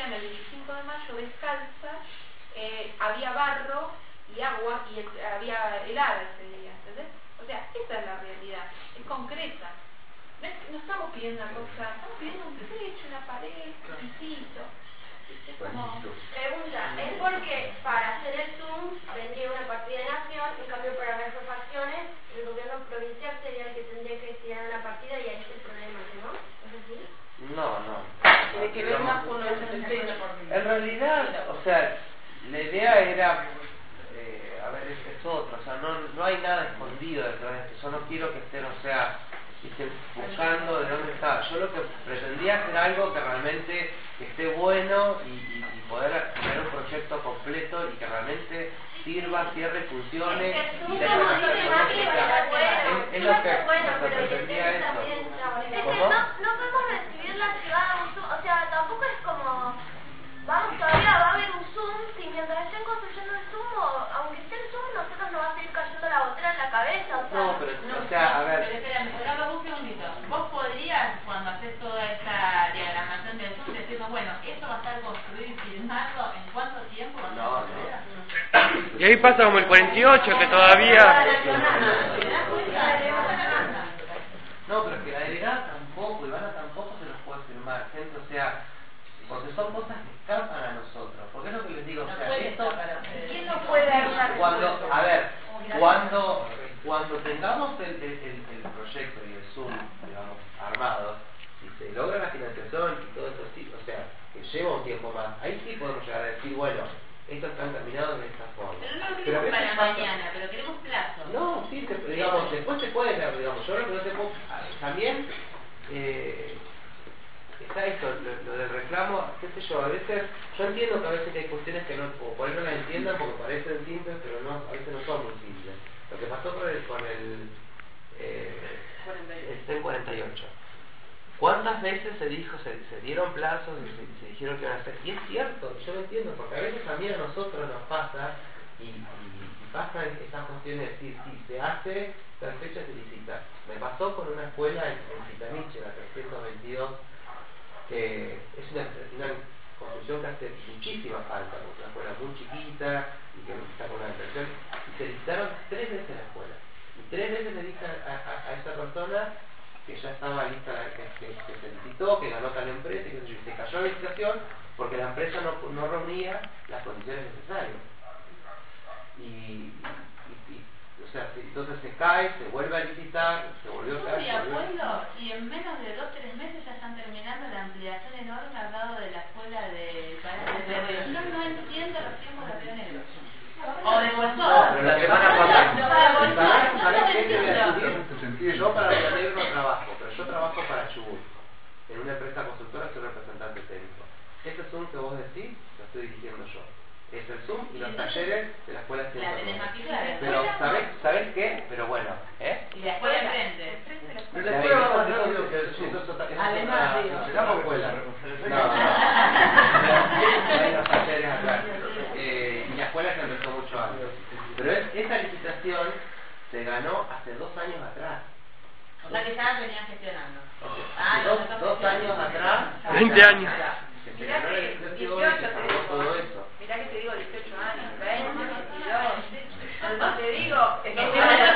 [SPEAKER 8] hacían el veinticinco de mayo descalza, eh, había barro y agua y el- había helada ese día, ¿entendés? O sea, esa es la realidad, es concreta. No, es- no estamos pidiendo una cosa, estamos pidiendo un techo, una pared, un pisito. Es como...
[SPEAKER 11] Pregunta, ¿es porque para hacer el Zoom vendría una partida de nación, en cambio para las refacciones el gobierno provincial sería el que tendría que destinar una partida y ahí es el problema, ¿no? ¿Es así?
[SPEAKER 2] No, no.
[SPEAKER 18] Tiene que ver más con lo que se enseña por mí.
[SPEAKER 2] En realidad, o sea, la idea era, eh, a ver, es, es otra, o sea, no, no hay nada escondido detrás de esto, yo no quiero que estén, o sea, que estén buscando de dónde está. Yo lo que pretendía hacer algo que realmente que esté bueno y, y, y poder tener un proyecto completo y que realmente sirva, cierre, funcione y tenga una persona que sea- es, es lo que o sea, pretendía eso.
[SPEAKER 11] Es que
[SPEAKER 2] ¿Cómo?
[SPEAKER 11] no, no podemos recibir la llegada de un Zoom, o sea, tampoco es como, vamos, todavía va a haber un Zoom, si mientras estén construyendo el Zoom, o aunque esté el Zoom, nosotros nos va a seguir cayendo la botella en la cabeza, o sea.
[SPEAKER 2] No, pero, o sea, a ver.
[SPEAKER 3] Pero espérame, Horacio, un segundito. Vos podrías, cuando haces toda esta diagramación del Zoom, decirnos, bueno, esto va a estar construido y firmado, ¿en cuánto tiempo va a estar
[SPEAKER 2] No,
[SPEAKER 3] construido?
[SPEAKER 5] Y ahí pasa como el cuarenta y ocho, que todavía...
[SPEAKER 2] No, pero es que la delegada tampoco, Ivana tampoco se los puede firmar, gente, o sea, porque son cosas que escapan a nosotros. Porque es lo que les digo, o sea, esto...
[SPEAKER 8] ¿Quién no puede dar una
[SPEAKER 2] Cuando, a ver, cuando, cuando tengamos el, el, el, el proyecto y el Zoom, digamos, armado, si se logra la financiación y todo eso, sí, o sea, que lleva un tiempo más, ahí sí podemos llegar a decir, bueno, esto está encaminado de esta forma.
[SPEAKER 3] Pero no lo
[SPEAKER 2] Pero
[SPEAKER 3] queremos
[SPEAKER 2] a veces
[SPEAKER 3] para
[SPEAKER 2] pasa-
[SPEAKER 3] mañana, pero queremos plazo.
[SPEAKER 2] No, sí, se- digamos, después se puede dar, digamos, yo lo que no te puedo... También eh, está esto, lo, lo del reclamo, qué sé yo, a veces, yo entiendo que a veces hay cuestiones que no, o por ahí no las entiendan porque parecen simples, pero no, a veces no son muy simples. Lo que pasó con el, con el, eh, el C cuarenta y ocho. ¿Cuántas veces se dijo, se, se dieron plazos y se, se dijeron que iban a hacer? Y es cierto, yo lo entiendo, porque a veces también a nosotros nos pasa, y, y, y pasa en estas cuestiones de decir, si se hace, tal fecha se licita. Me pasó con una escuela en, en Citaniche, la trescientos veintidós, que es una, una construcción que hace muchísima falta, porque es una escuela muy chiquita y que está con una inversión, y se licitaron tres veces la escuela. Y tres veces le dije a, a, a esa persona que ya estaba lista, que, que, que se licitó, que ganó tal empresa, y que se, se cayó la licitación porque la empresa no, no reunía las condiciones necesarias. Y, y, y o sea, si, entonces se cae, se vuelve a licitar, se volvió a
[SPEAKER 3] Yo
[SPEAKER 2] caer.
[SPEAKER 3] de
[SPEAKER 2] se volvió a-
[SPEAKER 3] acuerdo, y en menos de dos o tres meses ya están terminando la ampliación enorme al lado de la escuela de de- No, no entiendo los tiempos de Río Negro. O de Puerto.
[SPEAKER 2] No, pero la semana pasada.
[SPEAKER 3] No, para
[SPEAKER 2] Y para-
[SPEAKER 3] Puerto,
[SPEAKER 2] para
[SPEAKER 3] no
[SPEAKER 2] qué te voy a
[SPEAKER 3] entiendo.
[SPEAKER 2] decir, yo para Río Negro no trabajo, pero yo trabajo para Chubut. En una empresa constructora soy representante técnico. Ese Zoom que vos decís, lo estoy diciendo yo. Es el Zoom y los talleres de la escuela
[SPEAKER 3] La
[SPEAKER 2] ciento
[SPEAKER 3] tenés
[SPEAKER 2] nueve.
[SPEAKER 3] aquí clara.
[SPEAKER 2] Pero, ¿sabés, ¿sabés qué? Pero bueno, ¿eh?
[SPEAKER 3] Y la escuela enfrente.
[SPEAKER 2] Pero la escuela vamos a hacer lo que eso es otra cosa.
[SPEAKER 3] Además, digo.
[SPEAKER 2] Se llama escuela. No, no. Hay los talleres atrás. Eh, y la escuela que empezó mucho antes. Pero es, esa licitación se ganó hace dos años atrás.
[SPEAKER 3] O sea que ya venían gestionando.
[SPEAKER 2] Hace dos, dos años atrás.
[SPEAKER 5] veinte años.
[SPEAKER 2] Se
[SPEAKER 8] Mirá
[SPEAKER 2] ganó la
[SPEAKER 8] que
[SPEAKER 2] licitación y
[SPEAKER 8] dieciocho
[SPEAKER 2] se
[SPEAKER 8] te
[SPEAKER 2] pagó
[SPEAKER 8] digo,
[SPEAKER 2] todo eso.
[SPEAKER 8] mirá que te digo dieciocho años, veinte, veintidós. No te digo, es que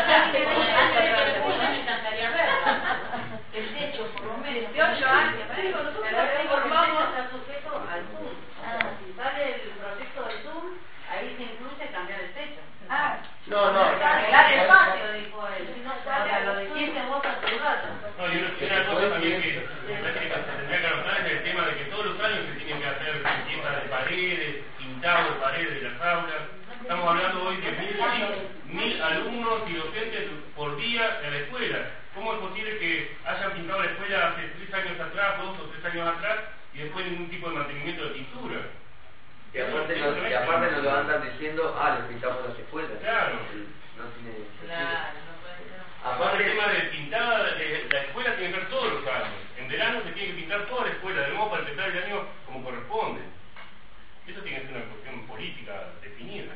[SPEAKER 3] Me encantaría verlo.
[SPEAKER 8] el techo, por lo menos. dieciocho años, te digo, nosotros reformamos.
[SPEAKER 1] Está sujeto al Zoom. Si sale el proyecto del Zoom, ahí se incluye cambiar el techo.
[SPEAKER 8] Ah,
[SPEAKER 2] No, no.
[SPEAKER 1] Arreglar el patio, dijo él. O sea, lo de ciencia en voz privada.
[SPEAKER 4] No, y una, y una cosa también que me parece que se tendría que anotar es el tema de que todos los años se tienen que hacer limpieza de paredes, pintado de paredes de las aulas. Estamos hablando hoy de mil, mil alumnos y docentes por día en la escuela. ¿Cómo es posible que hayan pintado la escuela hace tres años atrás, dos o tres años atrás, y después ningún tipo de mantenimiento de pintura?
[SPEAKER 6] Y aparte, no, y aparte nos lo andan diciendo, ah, les pintamos las escuelas.
[SPEAKER 4] Claro.
[SPEAKER 6] No tiene sentido.
[SPEAKER 3] Claro, no puede ser.
[SPEAKER 4] Aparte el tema de pintada, de, la escuela tiene que ver todos los años. En verano se tiene que pintar toda la escuela, de nuevo para empezar el año como corresponde. Eso tiene que ser una cuestión política definida.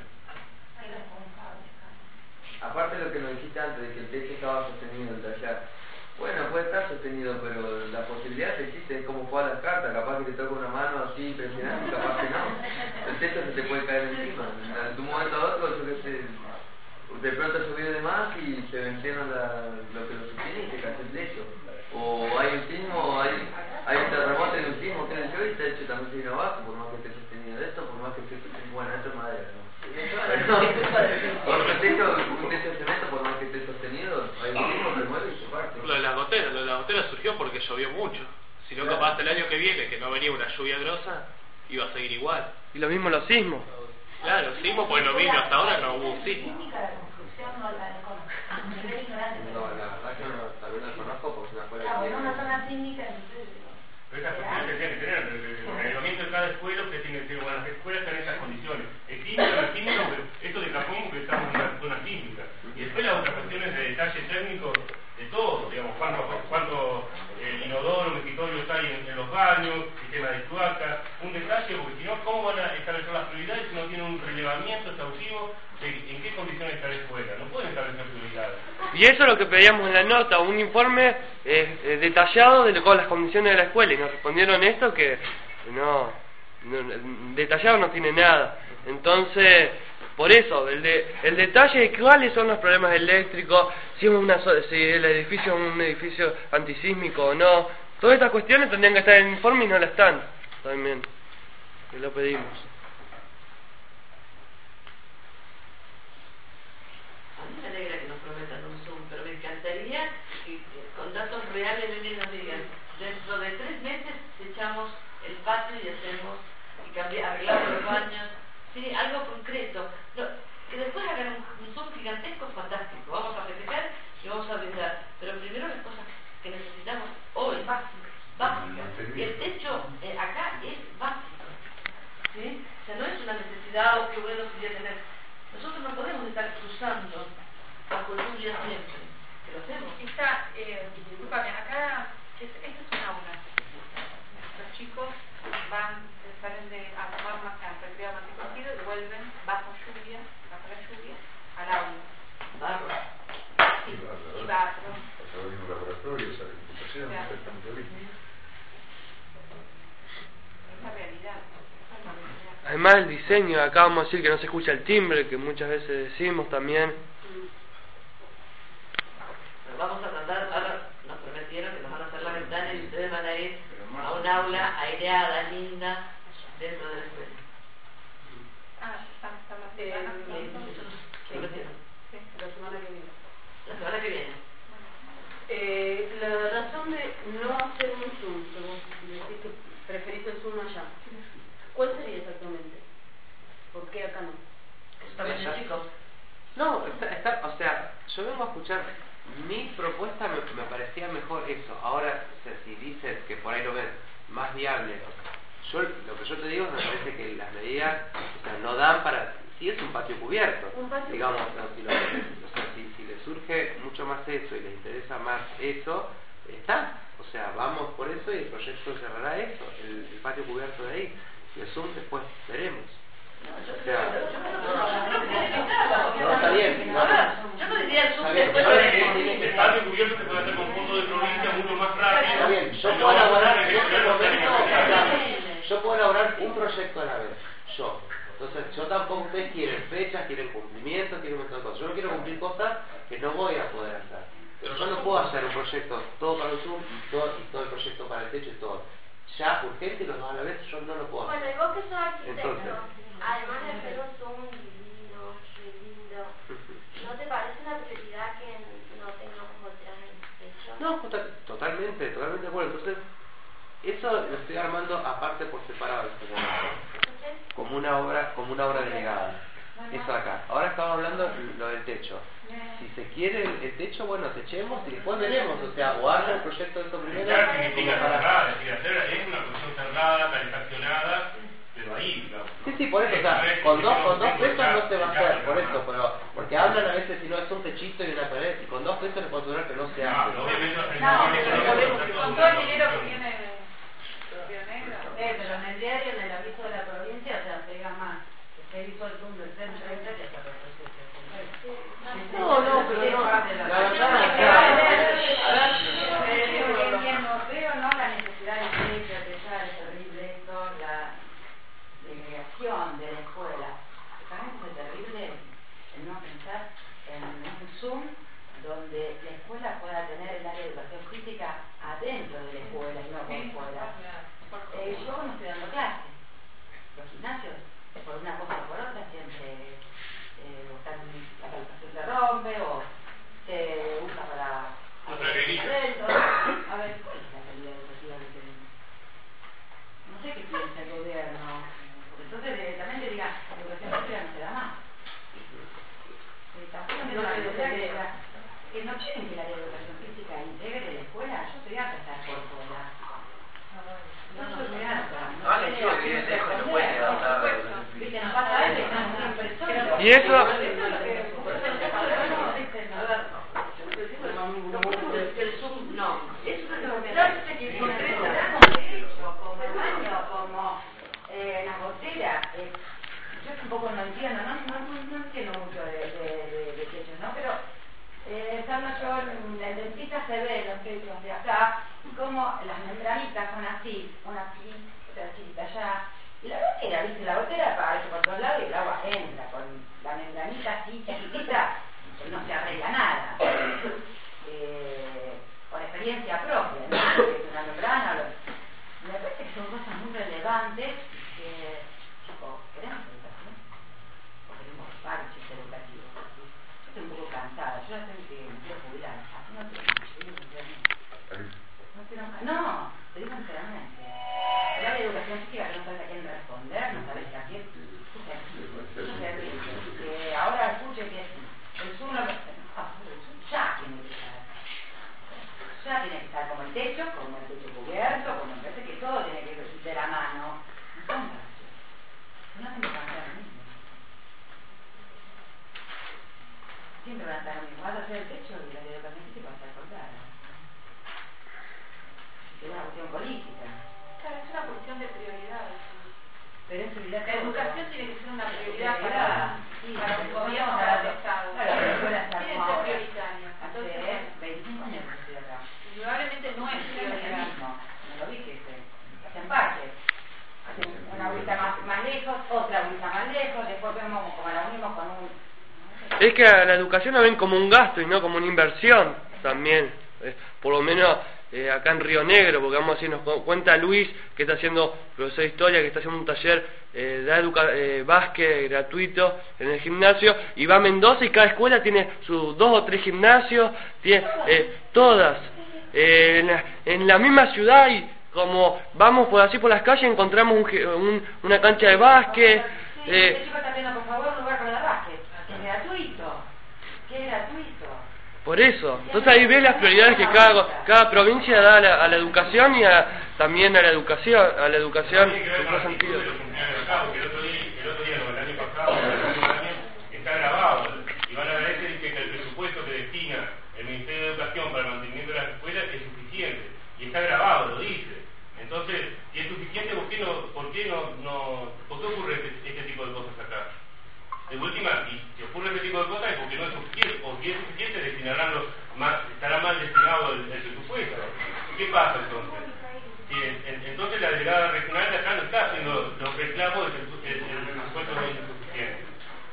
[SPEAKER 6] Aparte lo que nos dijiste antes de que el techo estaba sostenido el taller. Bueno, puede puede estar sostenido, pero la posibilidad existe, es como jugar las cartas, capaz que te toca una mano así impresionante y capaz que no. El techo se te puede caer encima, en un momento a otro, yo que sé, de pronto llovió de más y se vencieron la, lo que lo sostiene y se cayó el techo. O hay un sismo, hay, hay un terremoto en un sismo, creo yo, y el techo también se vino abajo, por más que esté sostenido de esto, por más que esté sostenido, bueno, esto es madera, ¿no? Pero, por un techo, un techo de cemento, por más que esté sostenido, hay un sismo que mueve y se parte.
[SPEAKER 10] Lo de la gotera, lo de la gotera surgió porque llovió mucho. Si no,
[SPEAKER 6] Claro.
[SPEAKER 10] capaz el año que viene, que no venía una lluvia grosa, iba a seguir igual.
[SPEAKER 5] Y lo mismo los sismos.
[SPEAKER 10] Claro, sismo, pues no vino hasta ahora, no hubo un sismo.
[SPEAKER 7] No, la desconozco. Soy ignorante.
[SPEAKER 6] No, la verdad que no, tal vez no conozco porque es una escuela
[SPEAKER 7] Ah,
[SPEAKER 6] que...
[SPEAKER 7] bueno, una zona sísmica, entonces...
[SPEAKER 4] Pero esas cuestiones se tienen que tener, el reglamento de cada escuela usted tiene que decir, bueno, las escuelas están en esas condiciones. El químico, el químico, esto de cajón porque estamos en una zona sísmica. Y después las otras cuestiones de detalle técnico de todo, digamos, cuánto, cuánto eh, inodoro, mejitorio hay en, en los baños, sistema de cloaca, un detalle, porque si no, ¿cómo van a establecer las prioridades si no tienen un relevamiento exhaustivo de en qué condiciones está la escuela? No pueden establecer prioridades.
[SPEAKER 5] Y eso es lo que pedíamos en la nota, un informe eh, eh, detallado de con las condiciones de la escuela, y nos respondieron esto que no, no detallado no tiene nada. Entonces, por eso, el, de, el detalle de cuáles son los problemas eléctricos, si, es una, si el edificio es un edificio antisísmico o no, todas estas cuestiones tendrían que estar en el informe y no la están, también, que lo pedimos.
[SPEAKER 1] A mí me alegra que nos prometan un Zoom, pero me encantaría que, que con datos reales me nos digan, dentro de tres meses echamos el patio y hacemos, y cambiamos, arreglamos los baños, sí, algo concreto. No, que después hagan un, un Zoom gigantesco, fantástico, vamos a festejar y vamos a brindar, pero primero las cosas que necesitamos hoy, básicas, básicas. Y el techo eh, acá es básico, ¿sí? O sea, no es una necesidad o que bueno sería tener. Nosotros no podemos estar cruzando bajo lluvia siempre, que lo hacemos.
[SPEAKER 8] Está, eh, discúlpame, acá, es, esto es un aula. Los chicos van, salen de a tomar más al recreo más conocido y vuelven bajo lluvia, bajo la lluvia, al aula.
[SPEAKER 1] Barro.
[SPEAKER 8] Sí, y barro.
[SPEAKER 15] un laboratorio, esa computación,
[SPEAKER 8] Claro.
[SPEAKER 15] perfectamente bien.
[SPEAKER 8] Esa realidad. Esa es la realidad.
[SPEAKER 5] Además el diseño, acá vamos a decir que no se escucha el timbre, que muchas veces decimos también.
[SPEAKER 1] Pero vamos a tratar, ahora nos prometieron que nos van a hacer la ventana y ustedes van a ir a un aula aireada, linda, dentro de la escuela.
[SPEAKER 8] Ah, están, están las
[SPEAKER 1] Eh,
[SPEAKER 8] semanas.
[SPEAKER 1] sí, nosotros prometieron.
[SPEAKER 18] Sí, la semana que viene.
[SPEAKER 1] La semana que viene.
[SPEAKER 18] Eh, la razón de no hacer un Zoom, que vos decís que preferís el Zoom allá, ¿cuál sería exactamente? ¿Por qué acá no?
[SPEAKER 1] Está bien, chicos.
[SPEAKER 2] No, está, está, o sea, yo vengo a escuchar, mi propuesta me, me parecía mejor eso. Ahora, o sea, si dices que por ahí lo ven más viable, yo lo que yo te digo me parece que las medidas, o sea, no dan para, si es un patio cubierto,
[SPEAKER 18] Un patio
[SPEAKER 2] digamos,
[SPEAKER 18] cubierto.
[SPEAKER 2] no, si, lo, o sea, si, si le surge mucho más eso y les interesa más eso, está, o sea, vamos por eso y el proyecto cerrará eso, el, el patio cubierto de ahí, y el Zoom después veremos. O sea, no, está bien. No,
[SPEAKER 1] Yo no diría el Zoom
[SPEAKER 2] Está bien,
[SPEAKER 1] después
[SPEAKER 2] ahora
[SPEAKER 1] de...
[SPEAKER 2] que-
[SPEAKER 4] El patio cubierto se puede hacer con fondo de provincia mucho más rápido.
[SPEAKER 2] Está bien, yo puedo elaborar en este momento, o sea, yo puedo elaborar un proyecto a la vez, yo. Entonces, yo tampoco, ustedes quieren fechas, quieren cumplimientos, quieren un montón de cosas. Yo no quiero cumplir cosas que no voy a poder hacer. Pero yo no puedo hacer un proyecto todo para el Zoom y todo, y todo el proyecto para el techo y todo. Ya, urgente y los dos a la vez, yo no lo puedo
[SPEAKER 11] Bueno,
[SPEAKER 2] hacer.
[SPEAKER 11] y vos que sos arquitecto,
[SPEAKER 2] Entonces,
[SPEAKER 11] además de hacer un Zoom divino, re lindo, ¿no te parece una prioridad que no tengamos goteras en el techo?
[SPEAKER 2] No, total- totalmente, totalmente de acuerdo. Entonces, eso lo estoy armando aparte por separado. Como una obra, como una obra delegada. Eso acá. Ahora estamos hablando lo del techo. Si se quiere el, el techo, bueno, techemos y después veremos. O sea, o haga el proyecto de esto primero.
[SPEAKER 4] Claro, significa
[SPEAKER 2] como para-
[SPEAKER 4] cerrada, es decir, hacer es una cuestión cerrada, calefaccionada, pero ahí, digamos.
[SPEAKER 2] Sí, sí, por eso, o sea, con dos, con dos pesos no se va a hacer, por eso, pero, porque hablan a veces si no es un techito y una pared, y con dos pesos les puedo asegurar que no se hace.
[SPEAKER 4] No, obviamente,
[SPEAKER 8] No, pero con todo el dinero que tiene Río Negro.
[SPEAKER 7] Eh, pero en el diario, en el aviso de la provincia, se pega más. Se hizo el Zoom del centro de que hasta el
[SPEAKER 2] No, no, pero no, la verdad, o sea, a ver,
[SPEAKER 19] Zoom donde la escuela pueda tener el área de educación física adentro de la escuela y no por fuera. Eh, yo no estoy dando clases. Los gimnasios, por una cosa o por otra, siempre eh, están, la calefacción se rompe o se usa para adentro. A ver, ¿cuál es la calidad educativa que tenemos? No sé qué piensa el gobierno. Entonces, directamente diga, la educación física no se da más. Eh, tampoco me da la que no quieren que la educación física integre la escuela. Yo estoy harta de estar por fuera. No soy harta. No le quiero que no puede levantar. Viste, nos pasa a veces, estamos siempre solos.
[SPEAKER 5] Y eso...
[SPEAKER 19] El Zoom no. Eso es lo que hace que viene como techo, como el baño, como eh, las botellas. Eh, yo tampoco no entiendo, no, no, no entiendo mucho de, de, de, de techos, ¿no? Pero eh, estando yo en el dentista se ve los techos de acá, como las membranitas son así, una aquí, otra chiquita allá. Y la gotera, ¿viste? La gotera aparece por todos lados y el agua entra con la membranita así chiquitita, que no se arregla nada. Eh, por experiencia propia, ¿no? Porque es una membrana, lo... me parece que son cosas muy relevantes que, chicos, queremos educación o queremos parches educativos. Yo estoy un poco cansada, yo ya sé que me quiero jubilar, así no quiero, no quiero más. No, te digo sinceramente. Hablar de educación física que no sabes a quién responder, no sabes a quién. Eso es terrible. Que ahora escuche que el Zoom no, ya tiene que estar. Ya tiene que estar como el techo, como el techo cubierto, como me parece que todo tiene que ir de la mano. No son gracias. No hacen cambiar lo mismo. Siempre van a estar lo mismo. Vas a hacer el techo y la educación física va a estar colgada. Es una cuestión política.
[SPEAKER 8] Claro, es una cuestión de prioridades.
[SPEAKER 19] Pero es prioridad.
[SPEAKER 8] La educación tiene que ser una prioridad para,
[SPEAKER 19] sí,
[SPEAKER 8] para el gobierno,
[SPEAKER 19] para
[SPEAKER 8] para el Estado.
[SPEAKER 19] Claro, la escuela está
[SPEAKER 8] tiene
[SPEAKER 19] como
[SPEAKER 8] que ser
[SPEAKER 19] ahora.
[SPEAKER 8] prioritaria. Entonces,
[SPEAKER 19] Hace veinticinco años que estoy acá.
[SPEAKER 8] Indudablemente no es prioridad.
[SPEAKER 19] Me lo dije, hacen parches. Hacen una agüita más, más lejos, otra agüita más lejos, después vemos como la unimos con un...
[SPEAKER 5] Es que a la educación la ven como un gasto y no como una inversión también. Eh, por lo menos eh, acá en Río Negro, porque vamos a decir, nos cu- cuenta Luis, que está haciendo profesor de historia, que está haciendo un taller eh, de educa eh, básquet gratuito en el gimnasio, y va a Mendoza y cada escuela tiene sus dos o tres gimnasios, tiene eh, todas. Eh, en, la, en la misma ciudad, y como vamos por así por las calles encontramos un, un, una cancha de básquet.
[SPEAKER 19] Sí,
[SPEAKER 5] eh,
[SPEAKER 19] este chico está pidiendo por favor un lugar para la básquet, que es gratuito, que es gratuito.
[SPEAKER 5] Por eso, entonces ahí ves las prioridades que cada, cada provincia da a la, a la educación y a, también a la educación, a la educación en todo sentido.
[SPEAKER 4] El otro día, el otro día, no, el año pasado, el último año, está grabado, y van a ver que el presupuesto que destina el Ministerio de Educación para el mantenimiento de las escuelas es suficiente, y está grabado, lo dice. Entonces, si es suficiente, ¿por qué no, por qué no, no, por qué ocurre este, este tipo de cosas acá? De última, y si ocurre este tipo de cosas es porque no es suficiente, o si es suficiente, destinarán los más, estará mal destinado el, el presupuesto. ¿Qué pasa entonces? Si, en, entonces la delegada regional de acá no está haciendo los reclamos de que el, el, el presupuesto no es insuficiente.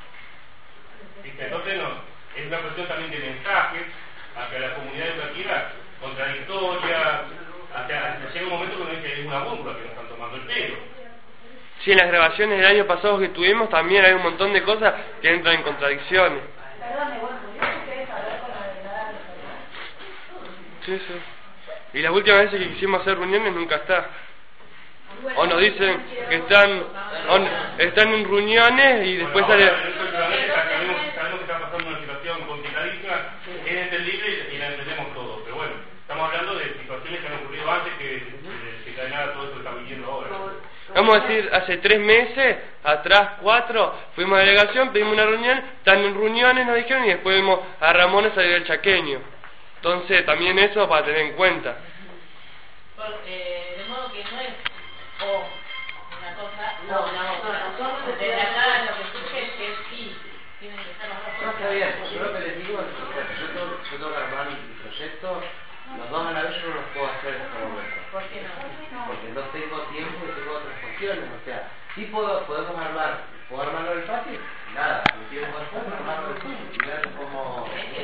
[SPEAKER 4] ¿Viste? Entonces no, es una cuestión también de mensaje hacia la comunidad educativa contradictoria, hasta, hasta llega un momento que uno dice es una burla que nos están tomando el pelo.
[SPEAKER 5] Sí, en las grabaciones del año pasado que tuvimos también hay un montón de cosas que entran en contradicciones.
[SPEAKER 19] Perdón, bueno, yo querés hablar con la delegada regional.
[SPEAKER 5] Sí, sí. Y las últimas veces que quisimos hacer reuniones nunca está. O nos dicen que están o están en reuniones y después
[SPEAKER 4] bueno,
[SPEAKER 5] sale...
[SPEAKER 4] Sabemos, sabemos que está pasando una situación complicadísima, es entendible y la entendemos todos, pero bueno, estamos hablando de situaciones que han ocurrido antes que se encadenara todo esto que estamos viviendo ahora.
[SPEAKER 5] Vamos a decir, hace tres meses, atrás cuatro, fuimos a delegación, pedimos una reunión, están en reuniones, nos dijeron, y después vimos a Ramón salir del Chaqueño. Entonces, también eso para tener en cuenta.
[SPEAKER 3] Por, eh, de modo que no es o una cosa
[SPEAKER 19] No,
[SPEAKER 3] o la
[SPEAKER 19] no,
[SPEAKER 3] otra.
[SPEAKER 19] no, no, no,
[SPEAKER 3] De la nada lo que surge es que sí, tienen que estar las dos
[SPEAKER 2] No,
[SPEAKER 3] cosas.
[SPEAKER 2] está bien, yo lo que les digo es que bueno, yo, tengo, yo tengo que armar mi proyecto, los dos a la vez yo no los puedo hacer en este momento.
[SPEAKER 3] ¿Por qué no?
[SPEAKER 2] Porque no tengo tiempo y tengo otras cuestiones, o sea, sí puedo, podemos armar, ¿puedo armarlo del patio? Nada, me quiero armarlo del patio y ver cómo...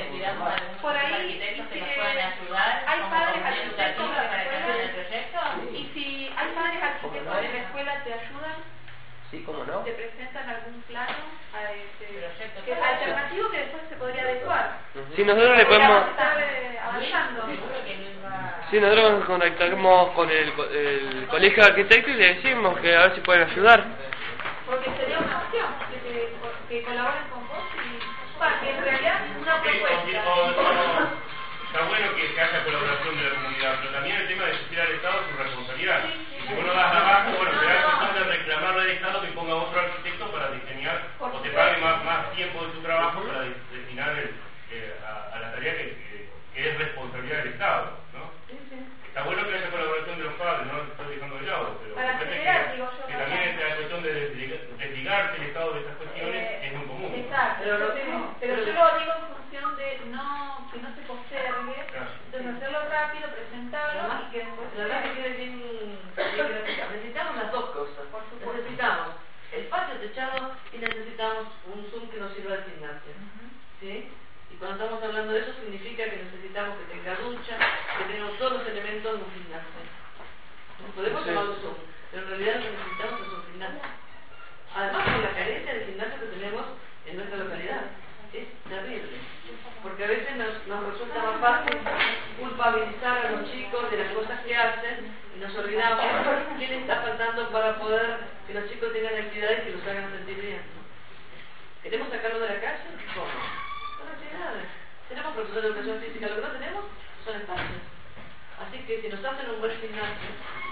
[SPEAKER 8] por ahí
[SPEAKER 3] arquitectos que
[SPEAKER 8] si
[SPEAKER 3] nos puedan ayudar
[SPEAKER 8] hay
[SPEAKER 3] como
[SPEAKER 8] padres
[SPEAKER 3] comunidad
[SPEAKER 8] arquitectos
[SPEAKER 3] educativa
[SPEAKER 8] de la
[SPEAKER 3] para que hagamos el
[SPEAKER 8] escuela,
[SPEAKER 3] proyecto.
[SPEAKER 8] y si hay padres arquitectos de la escuela, ¿te ayudan?
[SPEAKER 5] Sí, cómo no.
[SPEAKER 8] ¿Te presentan algún plano a ese
[SPEAKER 3] Proyecto
[SPEAKER 8] que es alternativo que después se podría adecuar?
[SPEAKER 5] Sí, nosotros le podemos...
[SPEAKER 8] Podríamos estar eh, avanzando.
[SPEAKER 5] Sí, nosotros nos contactamos con el, co- el colegio de arquitectos y le decimos que a ver si pueden ayudar.
[SPEAKER 8] Porque sería una opción que, te- que colaboren con vos y para que en realidad una
[SPEAKER 4] Sí, o-
[SPEAKER 8] propuesta.
[SPEAKER 4] o- o- está bueno que, que haya colaboración de la comunidad, pero también el tema de exigir al Estado su responsabilidad. Y si vos no das abajo, bueno, será cuestión de reclamarle al Estado que ponga otro arquitecto para diseñar o te pague más, más tiempo de tu trabajo para de- destinar el, eh, a, a la tarea que, que, que es responsabilidad del Estado, ¿no? Está bueno que haya colaboración de los padres, no estoy dejando de lado, pero
[SPEAKER 8] Para
[SPEAKER 4] fíjate
[SPEAKER 8] acelerar,
[SPEAKER 4] que,
[SPEAKER 8] digo yo,
[SPEAKER 4] que
[SPEAKER 8] para-
[SPEAKER 4] también esta cuestión de desliga- desligarse el Estado de estas cuestiones
[SPEAKER 8] Eh,
[SPEAKER 4] es muy común.
[SPEAKER 8] Exacto,
[SPEAKER 18] Pero
[SPEAKER 8] pero,
[SPEAKER 18] lo-
[SPEAKER 8] pero
[SPEAKER 18] pero-
[SPEAKER 8] yo lo digo en función de no que no se postergue,
[SPEAKER 4] Claro.
[SPEAKER 8] entonces hacerlo rápido, presentarlo
[SPEAKER 18] Además,
[SPEAKER 8] y que después
[SPEAKER 18] la verdad que quede bien, bien gráfica. Necesitamos las dos cosas. Necesitamos el patio techado y necesitamos un Zoom que nos sirva de gimnasia. ¿Sí? Y cuando estamos hablando de eso significa que necesitamos que tenga ducha, que tenga todos los elementos de un gimnasio. Podemos
[SPEAKER 5] Sí.
[SPEAKER 18] llamarlo Zoom, pero en realidad lo que necesitamos es un gimnasio. Además con la carencia de gimnasio que tenemos en nuestra localidad. Es terrible. Porque a veces nos, nos resulta más fácil culpabilizar a los chicos de las cosas que hacen y nos olvidamos qué les está faltando para poder que los chicos tengan actividades que los hagan sentir bien. ¿Queremos sacarlos de la calle? ¿Cómo? Con actividades. Tenemos profesores de educación física, lo que no tenemos son espacios. Así que si nos hacen un buen gimnasio,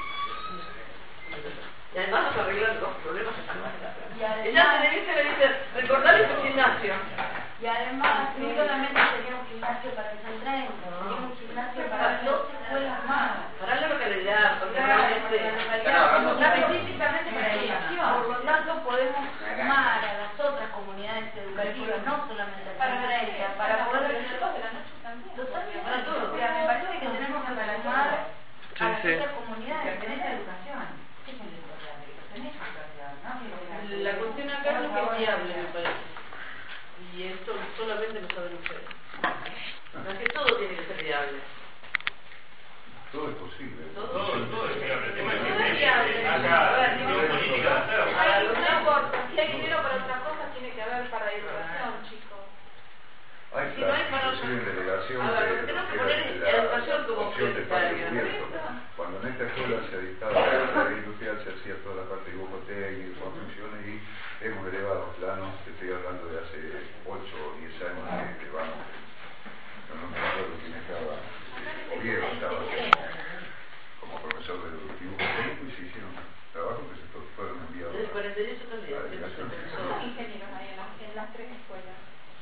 [SPEAKER 18] y además nos arreglan los problemas que estamos en la casa. Ella se le dice, le dice, recordarles su gimnasio.
[SPEAKER 7] Y además, no solamente sería un gimnasio para el centro, sería un gimnasio para dos escuelas más.
[SPEAKER 18] Para la localidad, porque
[SPEAKER 7] Claro,
[SPEAKER 18] realmente...
[SPEAKER 7] para la localidad, específicamente para la educación. Por lo tanto, podemos sumar a las otras comunidades educativas, no solamente a
[SPEAKER 8] para
[SPEAKER 7] la iglesia, para poder
[SPEAKER 8] de la noche también.
[SPEAKER 7] Totalmente.
[SPEAKER 18] Para todo.
[SPEAKER 7] O sea, me parece que tenemos que sumar a
[SPEAKER 5] Sí,
[SPEAKER 7] las
[SPEAKER 5] sí.
[SPEAKER 7] otras comunidades. Tenés educación. ¿Qué es la educación? Tenés educación, ¿no?
[SPEAKER 18] La cuestión acá es lo que es viable, me parece. Y esto solamente lo saben ustedes. Es que todo tiene que ser viable.
[SPEAKER 15] Todo es posible.
[SPEAKER 18] Todo,
[SPEAKER 4] todo es viable. El tema es
[SPEAKER 18] Todo
[SPEAKER 4] que
[SPEAKER 18] es viable.
[SPEAKER 4] haya
[SPEAKER 18] A ver,
[SPEAKER 4] decisión política de hacerlo.
[SPEAKER 8] Ay, no importa, si hay dinero para otra cosa, tiene que haber para educación, chicos.
[SPEAKER 15] Hay
[SPEAKER 18] Si no hay
[SPEAKER 15] planes,
[SPEAKER 18] para
[SPEAKER 15] inclusive en delegación
[SPEAKER 18] A ver,
[SPEAKER 15] de
[SPEAKER 18] tenemos que
[SPEAKER 15] lo
[SPEAKER 18] poner
[SPEAKER 15] es
[SPEAKER 18] la
[SPEAKER 15] la
[SPEAKER 18] educación como
[SPEAKER 15] opción de patio
[SPEAKER 18] prioritaria.
[SPEAKER 15] cubierto. Cuando en esta escuela se dictaba la ley industrial, se hacía toda la parte de dibujo técnico, construcciones, y hemos elevado planos, te estoy hablando de hace ocho o diez años que, que vamos, no, no me acuerdo quién estaba, eh, Oviedo estaba como, como profesor de dibujo técnico, y se hicieron trabajos que se to- fueron enviados
[SPEAKER 18] Desde cuarenta y ocho
[SPEAKER 15] a
[SPEAKER 18] también.
[SPEAKER 15] la delegación.
[SPEAKER 8] Somos ingenieros ahí en las, en las tres escuelas.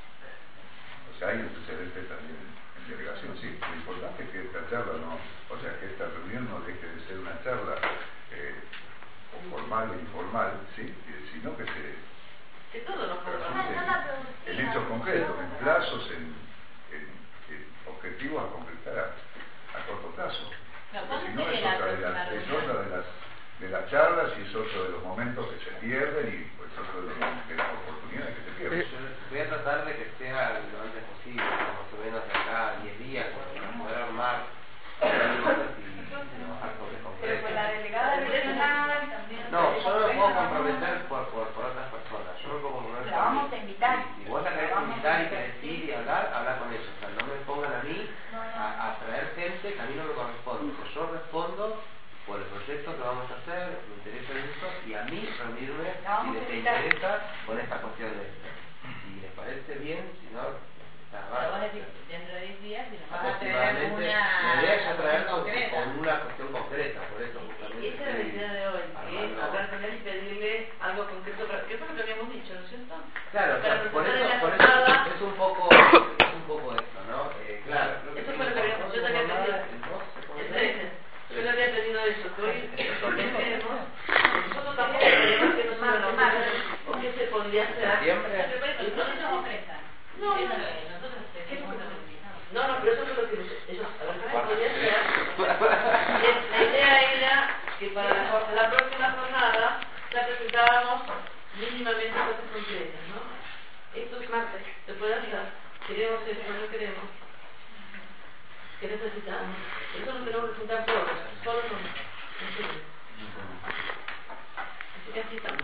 [SPEAKER 15] O sea, hay antecedentes también en delegación, sí. Lo importante es que esta charla no, o sea, que esta reunión no deje de ser una charla eh, o formal o informal, sí, eh, sino que se
[SPEAKER 18] Que todo nos
[SPEAKER 15] transmite en, en hechos concretos, en plazos, en, en, en objetivos a concretar a, a corto plazo.
[SPEAKER 3] No,
[SPEAKER 15] Porque si no,
[SPEAKER 3] ¿cuándo
[SPEAKER 15] es
[SPEAKER 3] sería la
[SPEAKER 15] otra de las,
[SPEAKER 3] próxima
[SPEAKER 15] es
[SPEAKER 3] reunión?
[SPEAKER 15] otra de las, de las charlas y es otro de los momentos que se pierden y pues otro de, los, de las oportunidades que se pierden.
[SPEAKER 2] Yo voy a tratar de que sea lo antes posible, más o menos de acá a diez días, para poder armar cosas y trabajar sobre
[SPEAKER 8] Pero
[SPEAKER 2] concreto.
[SPEAKER 8] con la delegada regional también.
[SPEAKER 2] No, yo no me puedo comprometer por, por, por otras personas, yo me puedo comprometer
[SPEAKER 7] La
[SPEAKER 2] por
[SPEAKER 7] vamos
[SPEAKER 2] mí.
[SPEAKER 7] a invitar.
[SPEAKER 2] Si vos la querés invitar y querés ir y hablar, habla con ellos, o sea, no me pongan a mí a, a traer gente que a mí no me corresponde, que yo respondo por el proyecto que vamos a hacer, me interesa eso, y a mí reunirme si les interesa con esta cuestión de si les parece bien, si no, está
[SPEAKER 3] Pero
[SPEAKER 2] bárbaro.
[SPEAKER 3] vos decís, dentro de diez días, si nos vas a traer
[SPEAKER 2] Aproximadamente, la idea es ya
[SPEAKER 3] alguna
[SPEAKER 2] traer
[SPEAKER 3] cuestión
[SPEAKER 2] con,
[SPEAKER 3] concreta.
[SPEAKER 2] con una cuestión concreta, por eso justamente.
[SPEAKER 18] Y esa es la idea de hoy, que es
[SPEAKER 2] armando-
[SPEAKER 18] hablar con él y pedirle algo concreto, para, que fue lo que habíamos dicho, ¿no es cierto?
[SPEAKER 2] Claro,
[SPEAKER 18] Para
[SPEAKER 2] claro, por
[SPEAKER 18] presentar
[SPEAKER 2] eso,
[SPEAKER 18] en la
[SPEAKER 2] por eso
[SPEAKER 18] jornada.
[SPEAKER 2] es un poco, es un poco esto, ¿no? Eh, claro, creo que
[SPEAKER 18] Eso
[SPEAKER 2] sí,
[SPEAKER 18] fue lo que habíamos, yo te había
[SPEAKER 2] jornada,
[SPEAKER 18] pedido.
[SPEAKER 2] el doce, ¿cómo se
[SPEAKER 18] Ese,
[SPEAKER 2] llama?
[SPEAKER 18] Yo le había pedido eso, que hoy pensemos, nosotros tampoco sabemos que no se van a hacer, o qué se podría hacer.
[SPEAKER 2] ¿Septiembre?
[SPEAKER 18] Y por eso
[SPEAKER 3] no ofrezcan.
[SPEAKER 18] No,
[SPEAKER 3] Eso
[SPEAKER 18] no,
[SPEAKER 3] es lo que nosotros tenemos que necesitar.
[SPEAKER 18] no, no, pero eso es lo que ellos, a ver qué se podía hacer. Y la idea era que para la, jor- la próxima jornada ya presentábamos mínimamente cosas concretas, ¿no? Esto es martes, ¿se puede hacer? queremos esto, no queremos, ¿qué necesitamos? Eso lo tenemos que juntar todos, solo no. Así que así estamos.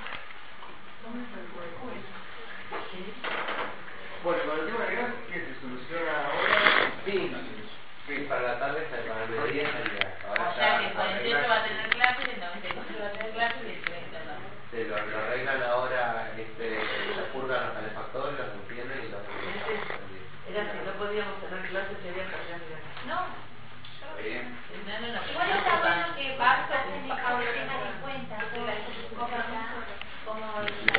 [SPEAKER 2] Bueno, con el tema de gas, ¿qué se soluciona ahora? Sí, sí, para la tarde, para el mediodía salía. Ahora
[SPEAKER 3] o sea que el cuarenta y ocho va a tener clases, el noventa y cuatro va a tener clases y el treinta no.
[SPEAKER 2] Se lo, lo arreglan ahora, este, se purgan los calefactores, los encienden y los...
[SPEAKER 18] Era así, no podíamos tener clases y había cargas de gas.
[SPEAKER 3] No.
[SPEAKER 2] Bien.
[SPEAKER 3] No, no, no.
[SPEAKER 9] Igual está bueno que Barco tenga en cuenta como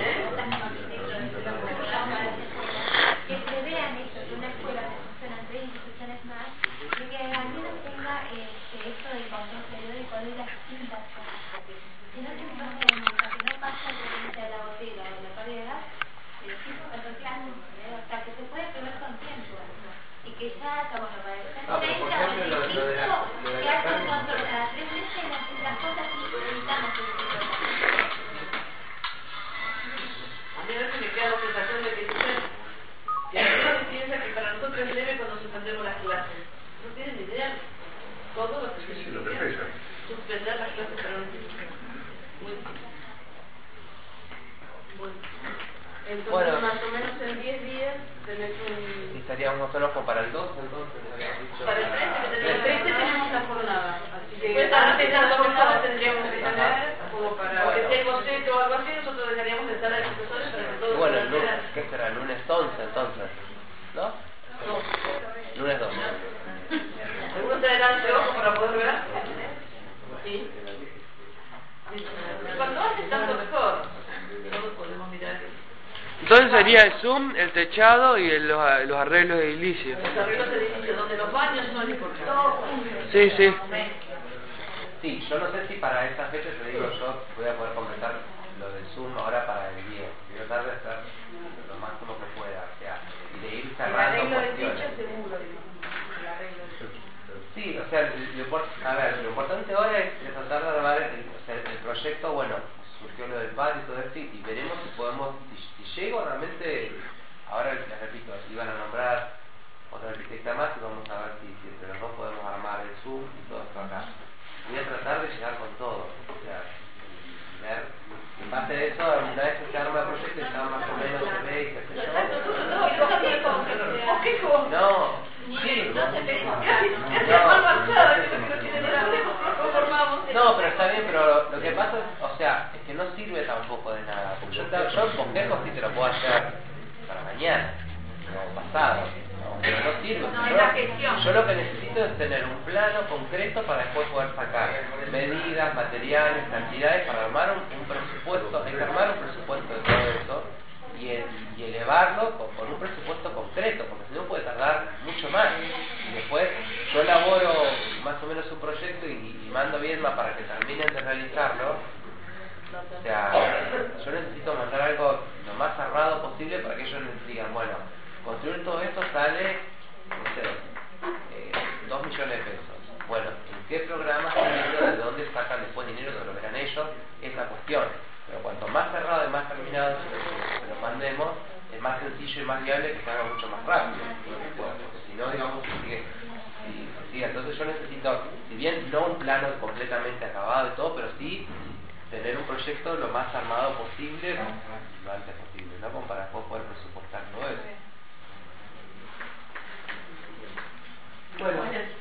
[SPEAKER 9] que prevean eso, que una escuela que funciona en tres instituciones más, y que al menos tenga este, esto del control periódico de las distintas cosas, porque si no se pasa de nunca, que no pasa de la botella o de la pared de gas, los chicos entonces, o sea, que se puede prever con tiempo, y que ya está bueno para el
[SPEAKER 2] No, pero por ejemplo, lo, lo de la... Lo de
[SPEAKER 9] que
[SPEAKER 2] la
[SPEAKER 9] hace un control cada tres meses las, las cosas que necesitamos que se
[SPEAKER 18] A mí a veces me queda la sensación de que que la gente piensa que para nosotros es leve cuando suspendemos las clases. No tienen ni idea. Todo lo que se significa suspender las clases para un tiempo. Muy difícil. Bueno. Entonces,
[SPEAKER 2] Bueno.
[SPEAKER 18] más o menos en diez días tenés un...
[SPEAKER 2] Y estaríamos nosotros como para el dos, entonces, habíamos dicho...
[SPEAKER 18] Para el treinta que tenemos, el treinta tenemos la jornada. Así que
[SPEAKER 2] Después,
[SPEAKER 18] antes de la
[SPEAKER 2] antes de la
[SPEAKER 18] jornada
[SPEAKER 2] jornada
[SPEAKER 18] tendríamos que tener como para... Porque si hay boceto o algo así, nosotros dejaríamos de estar a los profesores para que todos...
[SPEAKER 2] Bueno, el
[SPEAKER 18] puedan
[SPEAKER 2] lunes, ¿qué será? El lunes once, entonces, ¿no?
[SPEAKER 18] No.
[SPEAKER 2] Lunes doce.
[SPEAKER 18] ¿Alguno traerá anteojos para poder ver? Sí. Cuando hace tanto mejor. Todos podemos mirar.
[SPEAKER 5] Entonces sería el Zoom, el techado y el- los, los arreglos edilicios.
[SPEAKER 18] Los arreglos de edificio, donde los baños son importantes.
[SPEAKER 5] Sí, sí.
[SPEAKER 2] Sí, yo no sé si para esta fecha, te digo, yo voy a poder completar lo del Zoom ahora para el día. Quiero tratar de hacer lo máximo que pueda, o sea, y de ir
[SPEAKER 18] El
[SPEAKER 2] cerrando
[SPEAKER 18] arreglo del
[SPEAKER 2] cuestiones.
[SPEAKER 18] techo seguro, digo. El arreglo del techo.
[SPEAKER 2] Sí, o sea, lo, import- a ver, lo importante ahora es, es tratar de armar el, o sea, el proyecto, bueno, surgió lo del padre y todo esto, y veremos si podemos, si, si llego realmente, ahora les repito, iban a nombrar otra arquitecta más y vamos a ver si, si entre los dos podemos armar el Zoom y todo esto acá. Voy a tratar de llegar con todo, o sea, ver, en base a eso, una vez que se arma el proyecto ya más o menos se ve y qué sé yo.
[SPEAKER 18] No, yo también con
[SPEAKER 2] No, sí,
[SPEAKER 18] no se ve.
[SPEAKER 2] no. No, pero está bien, pero lo que pasa es, o sea, es que no sirve tampoco de nada, porque yo, te- yo el bosquejo sí te lo puedo hacer para mañana, o pasado, no, pero no sirve.
[SPEAKER 18] No, es
[SPEAKER 2] Yo-
[SPEAKER 18] la gestión.
[SPEAKER 2] Yo lo que necesito es tener un plano concreto para después poder sacar medidas, materiales, cantidades, para armar un, un presupuesto, hay que armar un presupuesto de todo eso y, el- y elevarlo con, con un presupuesto concreto, porque si no puede tardar mucho más. Y después yo elaboro más o menos un proyecto y, y mando a Viedma para que terminen de realizarlo. O sea, yo necesito mandar algo lo más cerrado posible para que ellos les digan, bueno, construir todo esto sale, no sé, eh, dos millones de pesos. Bueno, ¿en qué programa están dinero? ¿De dónde sacan después dinero? Que lo verán ellos, es la cuestión. Pero cuanto más cerrado y más terminado se, se lo mandemos, es más sencillo y más viable que se haga mucho más rápido. Bueno, porque si no, digamos, sigue, sí, sí, entonces yo necesito, si bien no un plano completamente acabado y todo, pero sí tener un proyecto lo más armado posible, lo antes posible, ¿no? Como para después poder presupuestar todo eso.
[SPEAKER 18] Bueno,